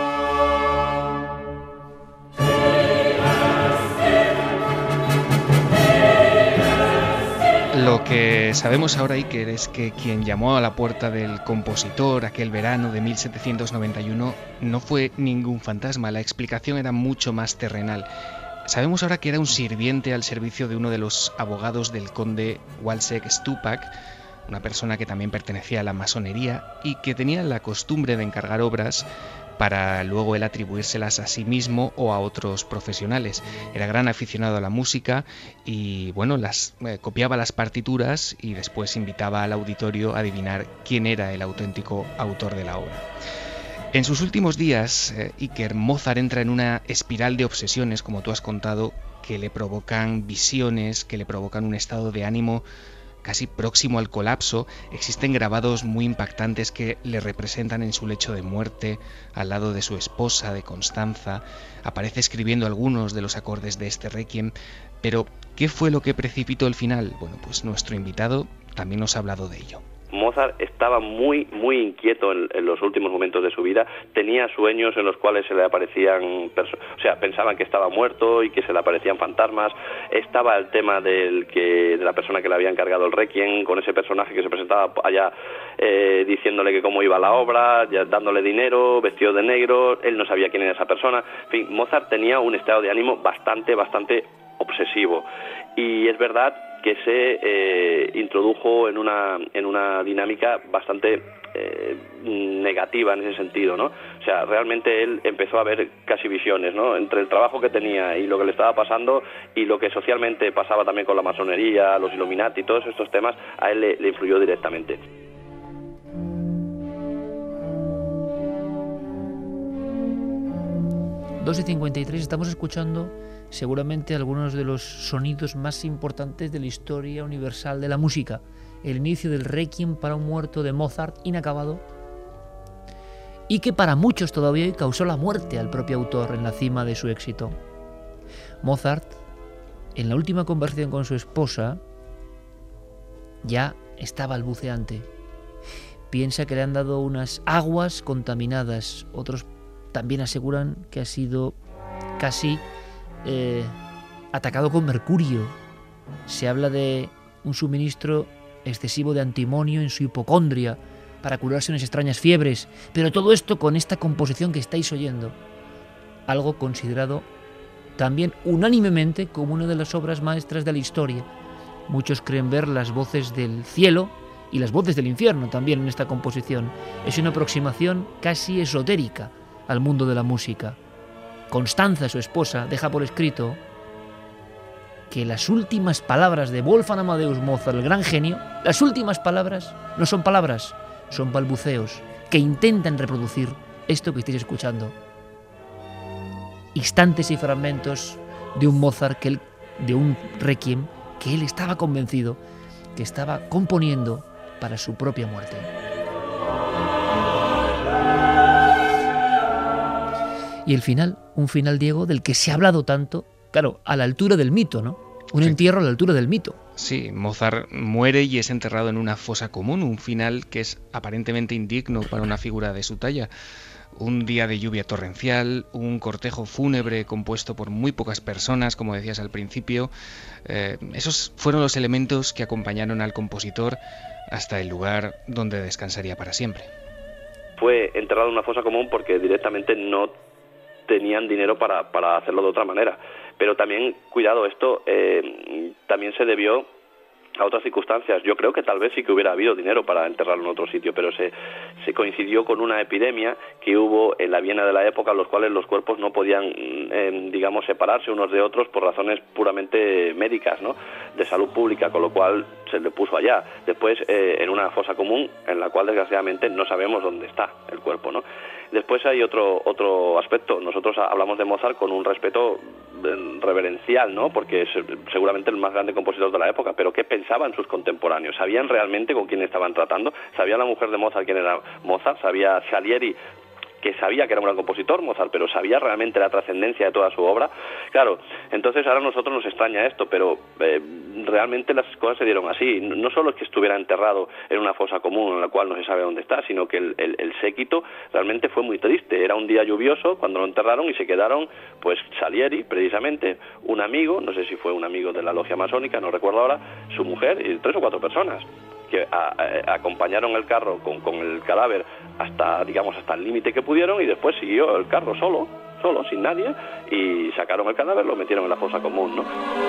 Lo que sabemos ahora, Iker, es que quien llamó a la puerta del compositor aquel verano de mil setecientos noventa y uno no fue ningún fantasma, la explicación era mucho más terrenal. Sabemos ahora que era un sirviente al servicio de uno de los abogados del conde Walsek Stupak, una persona que también pertenecía a la masonería y que tenía la costumbre de encargar obras para luego él atribuírselas a sí mismo o a otros profesionales. Era gran aficionado a la música y bueno, las eh, copiaba las partituras y después invitaba al auditorio a adivinar quién era el auténtico autor de la obra. En sus últimos días, eh, Iker, Mozart entra en una espiral de obsesiones, como tú has contado, que le provocan visiones, que le provocan un estado de ánimo casi próximo al colapso. Existen grabados muy impactantes que le representan en su lecho de muerte, al lado de su esposa, de Constanza. Aparece escribiendo algunos de los acordes de este Requiem. Pero, ¿qué fue lo que precipitó el final? Bueno, pues nuestro invitado también nos ha hablado de ello. Mozart estaba muy, muy inquieto en, en los últimos momentos de su vida. Tenía sueños en los cuales se le aparecían, o sea, pensaban que estaba muerto y que se le aparecían fantasmas. Estaba el tema del que de la persona que le había encargado el Requiem, con ese personaje que se presentaba allá eh, diciéndole que cómo iba la obra, ya dándole dinero, vestido de negro. Él no sabía quién era esa persona. En fin, Mozart tenía un estado de ánimo bastante, bastante obsesivo. Y es verdad que se eh, introdujo en una en una dinámica bastante eh, negativa en ese sentido, ¿no? O sea, realmente él empezó a ver casi visiones, ¿no? Entre el trabajo que tenía y lo que le estaba pasando y lo que socialmente pasaba también con la masonería, los Illuminati, todos estos temas, a él le, le influyó directamente. dos y cincuenta y tres, estamos escuchando seguramente algunos de los sonidos más importantes de la historia universal de la música. El inicio del Requiem para un muerto de Mozart, inacabado, y que para muchos todavía causó la muerte al propio autor en la cima de su éxito. Mozart, en la última conversación con su esposa, ya está balbuceante. Piensa que le han dado unas aguas contaminadas. Otros también aseguran que ha sido casi eh, atacado con mercurio. Se habla de un suministro excesivo de antimonio en su hipocondria para curarse unas extrañas fiebres, pero todo esto con esta composición que estáis oyendo, algo considerado también unánimemente como una de las obras maestras de la historia. Muchos creen ver las voces del cielo y las voces del infierno también en esta composición. Es una aproximación casi esotérica al mundo de la música. Constanza, su esposa, deja por escrito que las últimas palabras de Wolfgang Amadeus Mozart, el gran genio, las últimas palabras no son palabras, son balbuceos que intentan reproducir esto que estáis escuchando. Instantes y fragmentos de un Mozart, que él, de un Requiem, que él estaba convencido que estaba componiendo para su propia muerte. Y el final, un final, Diego, del que se ha hablado tanto, claro, a la altura del mito, ¿no? Un sí. entierro a la altura del mito. Sí, Mozart muere y es enterrado en una fosa común, un final que es aparentemente indigno para una figura de su talla. Un día de lluvia torrencial, un cortejo fúnebre compuesto por muy pocas personas, como decías al principio. Eh, esos fueron los elementos que acompañaron al compositor hasta el lugar donde descansaría para siempre. Fue enterrado en una fosa común porque directamente no tenían dinero para, para hacerlo de otra manera. Pero también, cuidado, esto eh, también se debió a otras circunstancias. Yo creo que tal vez sí que hubiera habido dinero para enterrarlo en otro sitio, pero se, se coincidió con una epidemia que hubo en la Viena de la época, en los cuales los cuerpos no podían, eh, digamos, separarse unos de otros por razones puramente médicas, ¿no?, de salud pública, con lo cual se le puso allá. Después, eh, en una fosa común, en la cual desgraciadamente no sabemos dónde está el cuerpo, ¿no? Después hay otro otro aspecto. Nosotros hablamos de Mozart con un respeto reverencial, ¿no?, porque es seguramente el más grande compositor de la época, pero ¿qué pensaban sus contemporáneos? ¿Sabían realmente con quién estaban tratando? ¿Sabía la mujer de Mozart quién era Mozart? ¿Sabía Salieri, que sabía que era un gran compositor, Mozart, pero sabía realmente la trascendencia de toda su obra? Claro, entonces ahora a nosotros nos extraña esto, pero eh, realmente las cosas se dieron así. No solo es que estuviera enterrado en una fosa común en la cual no se sabe dónde está, sino que el, el, el séquito realmente fue muy triste. Era un día lluvioso cuando lo enterraron y se quedaron, pues, Salieri, precisamente, un amigo, no sé si fue un amigo de la logia masónica, no recuerdo ahora, su mujer y tres o cuatro personas que a, a, acompañaron el carro con, con el cadáver hasta, digamos, hasta el límite que pudieron, y después siguió el carro solo, solo, sin nadie, y sacaron el cadáver, lo metieron en la fosa común, ¿no?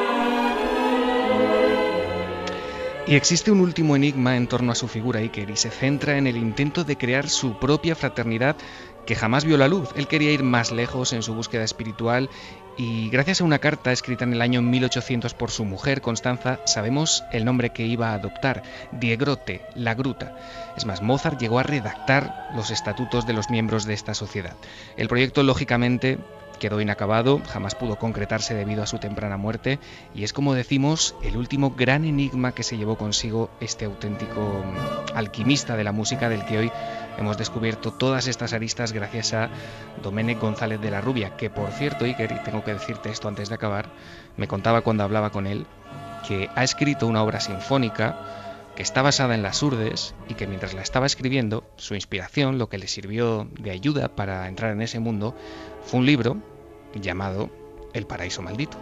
Y existe un último enigma en torno a su figura, Iker, y se centra en el intento de crear su propia fraternidad que jamás vio la luz. Él quería ir más lejos en su búsqueda espiritual y gracias a una carta escrita en el año mil ochocientos por su mujer, Constanza, sabemos el nombre que iba a adoptar, Die Grotte, la gruta. Es más, Mozart llegó a redactar los estatutos de los miembros de esta sociedad. El proyecto, lógicamente, quedó inacabado, jamás pudo concretarse debido a su temprana muerte, y es, como decimos, el último gran enigma que se llevó consigo este auténtico alquimista de la música, del que hoy hemos descubierto todas estas aristas gracias a Domènec González de la Rubia, que, por cierto, Iker, y tengo que decirte esto antes de acabar, me contaba cuando hablaba con él que ha escrito una obra sinfónica que está basada en las Urdes y que mientras la estaba escribiendo, su inspiración, lo que le sirvió de ayuda para entrar en ese mundo, fue un libro llamado El paraíso maldito.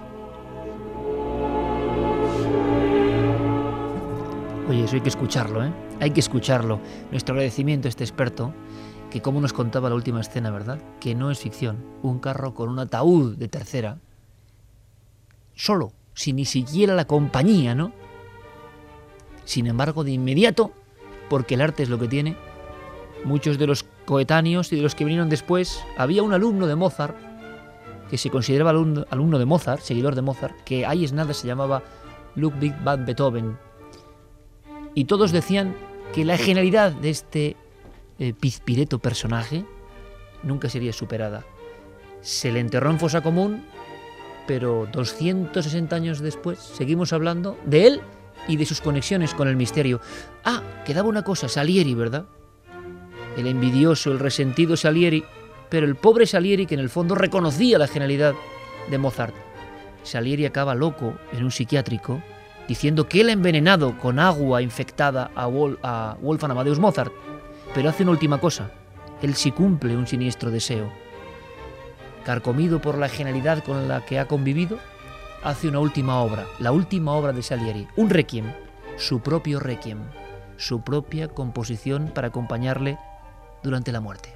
Oye, eso hay que escucharlo, ¿eh? Hay que escucharlo. Nuestro agradecimiento a este experto, que como nos contaba la última escena, ¿verdad?, que no es ficción. Un carro con un ataúd de tercera, solo, sin ni siquiera la compañía, ¿no? Sin embargo, de inmediato, porque el arte es lo que tiene, muchos de los coetáneos y de los que vinieron después, había un alumno de Mozart, que se consideraba alumno, alumno de Mozart, seguidor de Mozart, que ahí es nada se llamaba Ludwig van Beethoven. Y todos decían que la genialidad de este eh, pizpireto personaje nunca sería superada. Se le enterró en fosa común, pero doscientos sesenta años después seguimos hablando de él y de sus conexiones con el misterio. Ah, quedaba una cosa, Salieri, ¿verdad? El envidioso, el resentido Salieri, pero el pobre Salieri que en el fondo reconocía la genialidad de Mozart. Salieri acaba loco en un psiquiátrico diciendo que él ha envenenado con agua infectada a, Wol- a Wolfgang Amadeus Mozart, pero hace una última cosa. Él sí cumple un siniestro deseo. Carcomido por la genialidad con la que ha convivido, hace una última obra, la última obra de Salieri, un requiem, su propio requiem, su propia composición para acompañarle durante la muerte.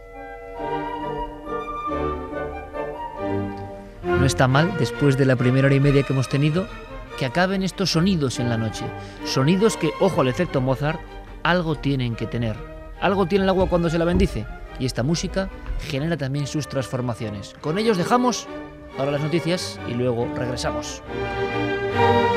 No está mal, después de la primera hora y media que hemos tenido, que acaben estos sonidos en la noche. Sonidos que, ojo al efecto Mozart, algo tienen que tener. Algo tiene el agua cuando se la bendice. Y esta música genera también sus transformaciones. Con ellos dejamos ahora las noticias y luego regresamos.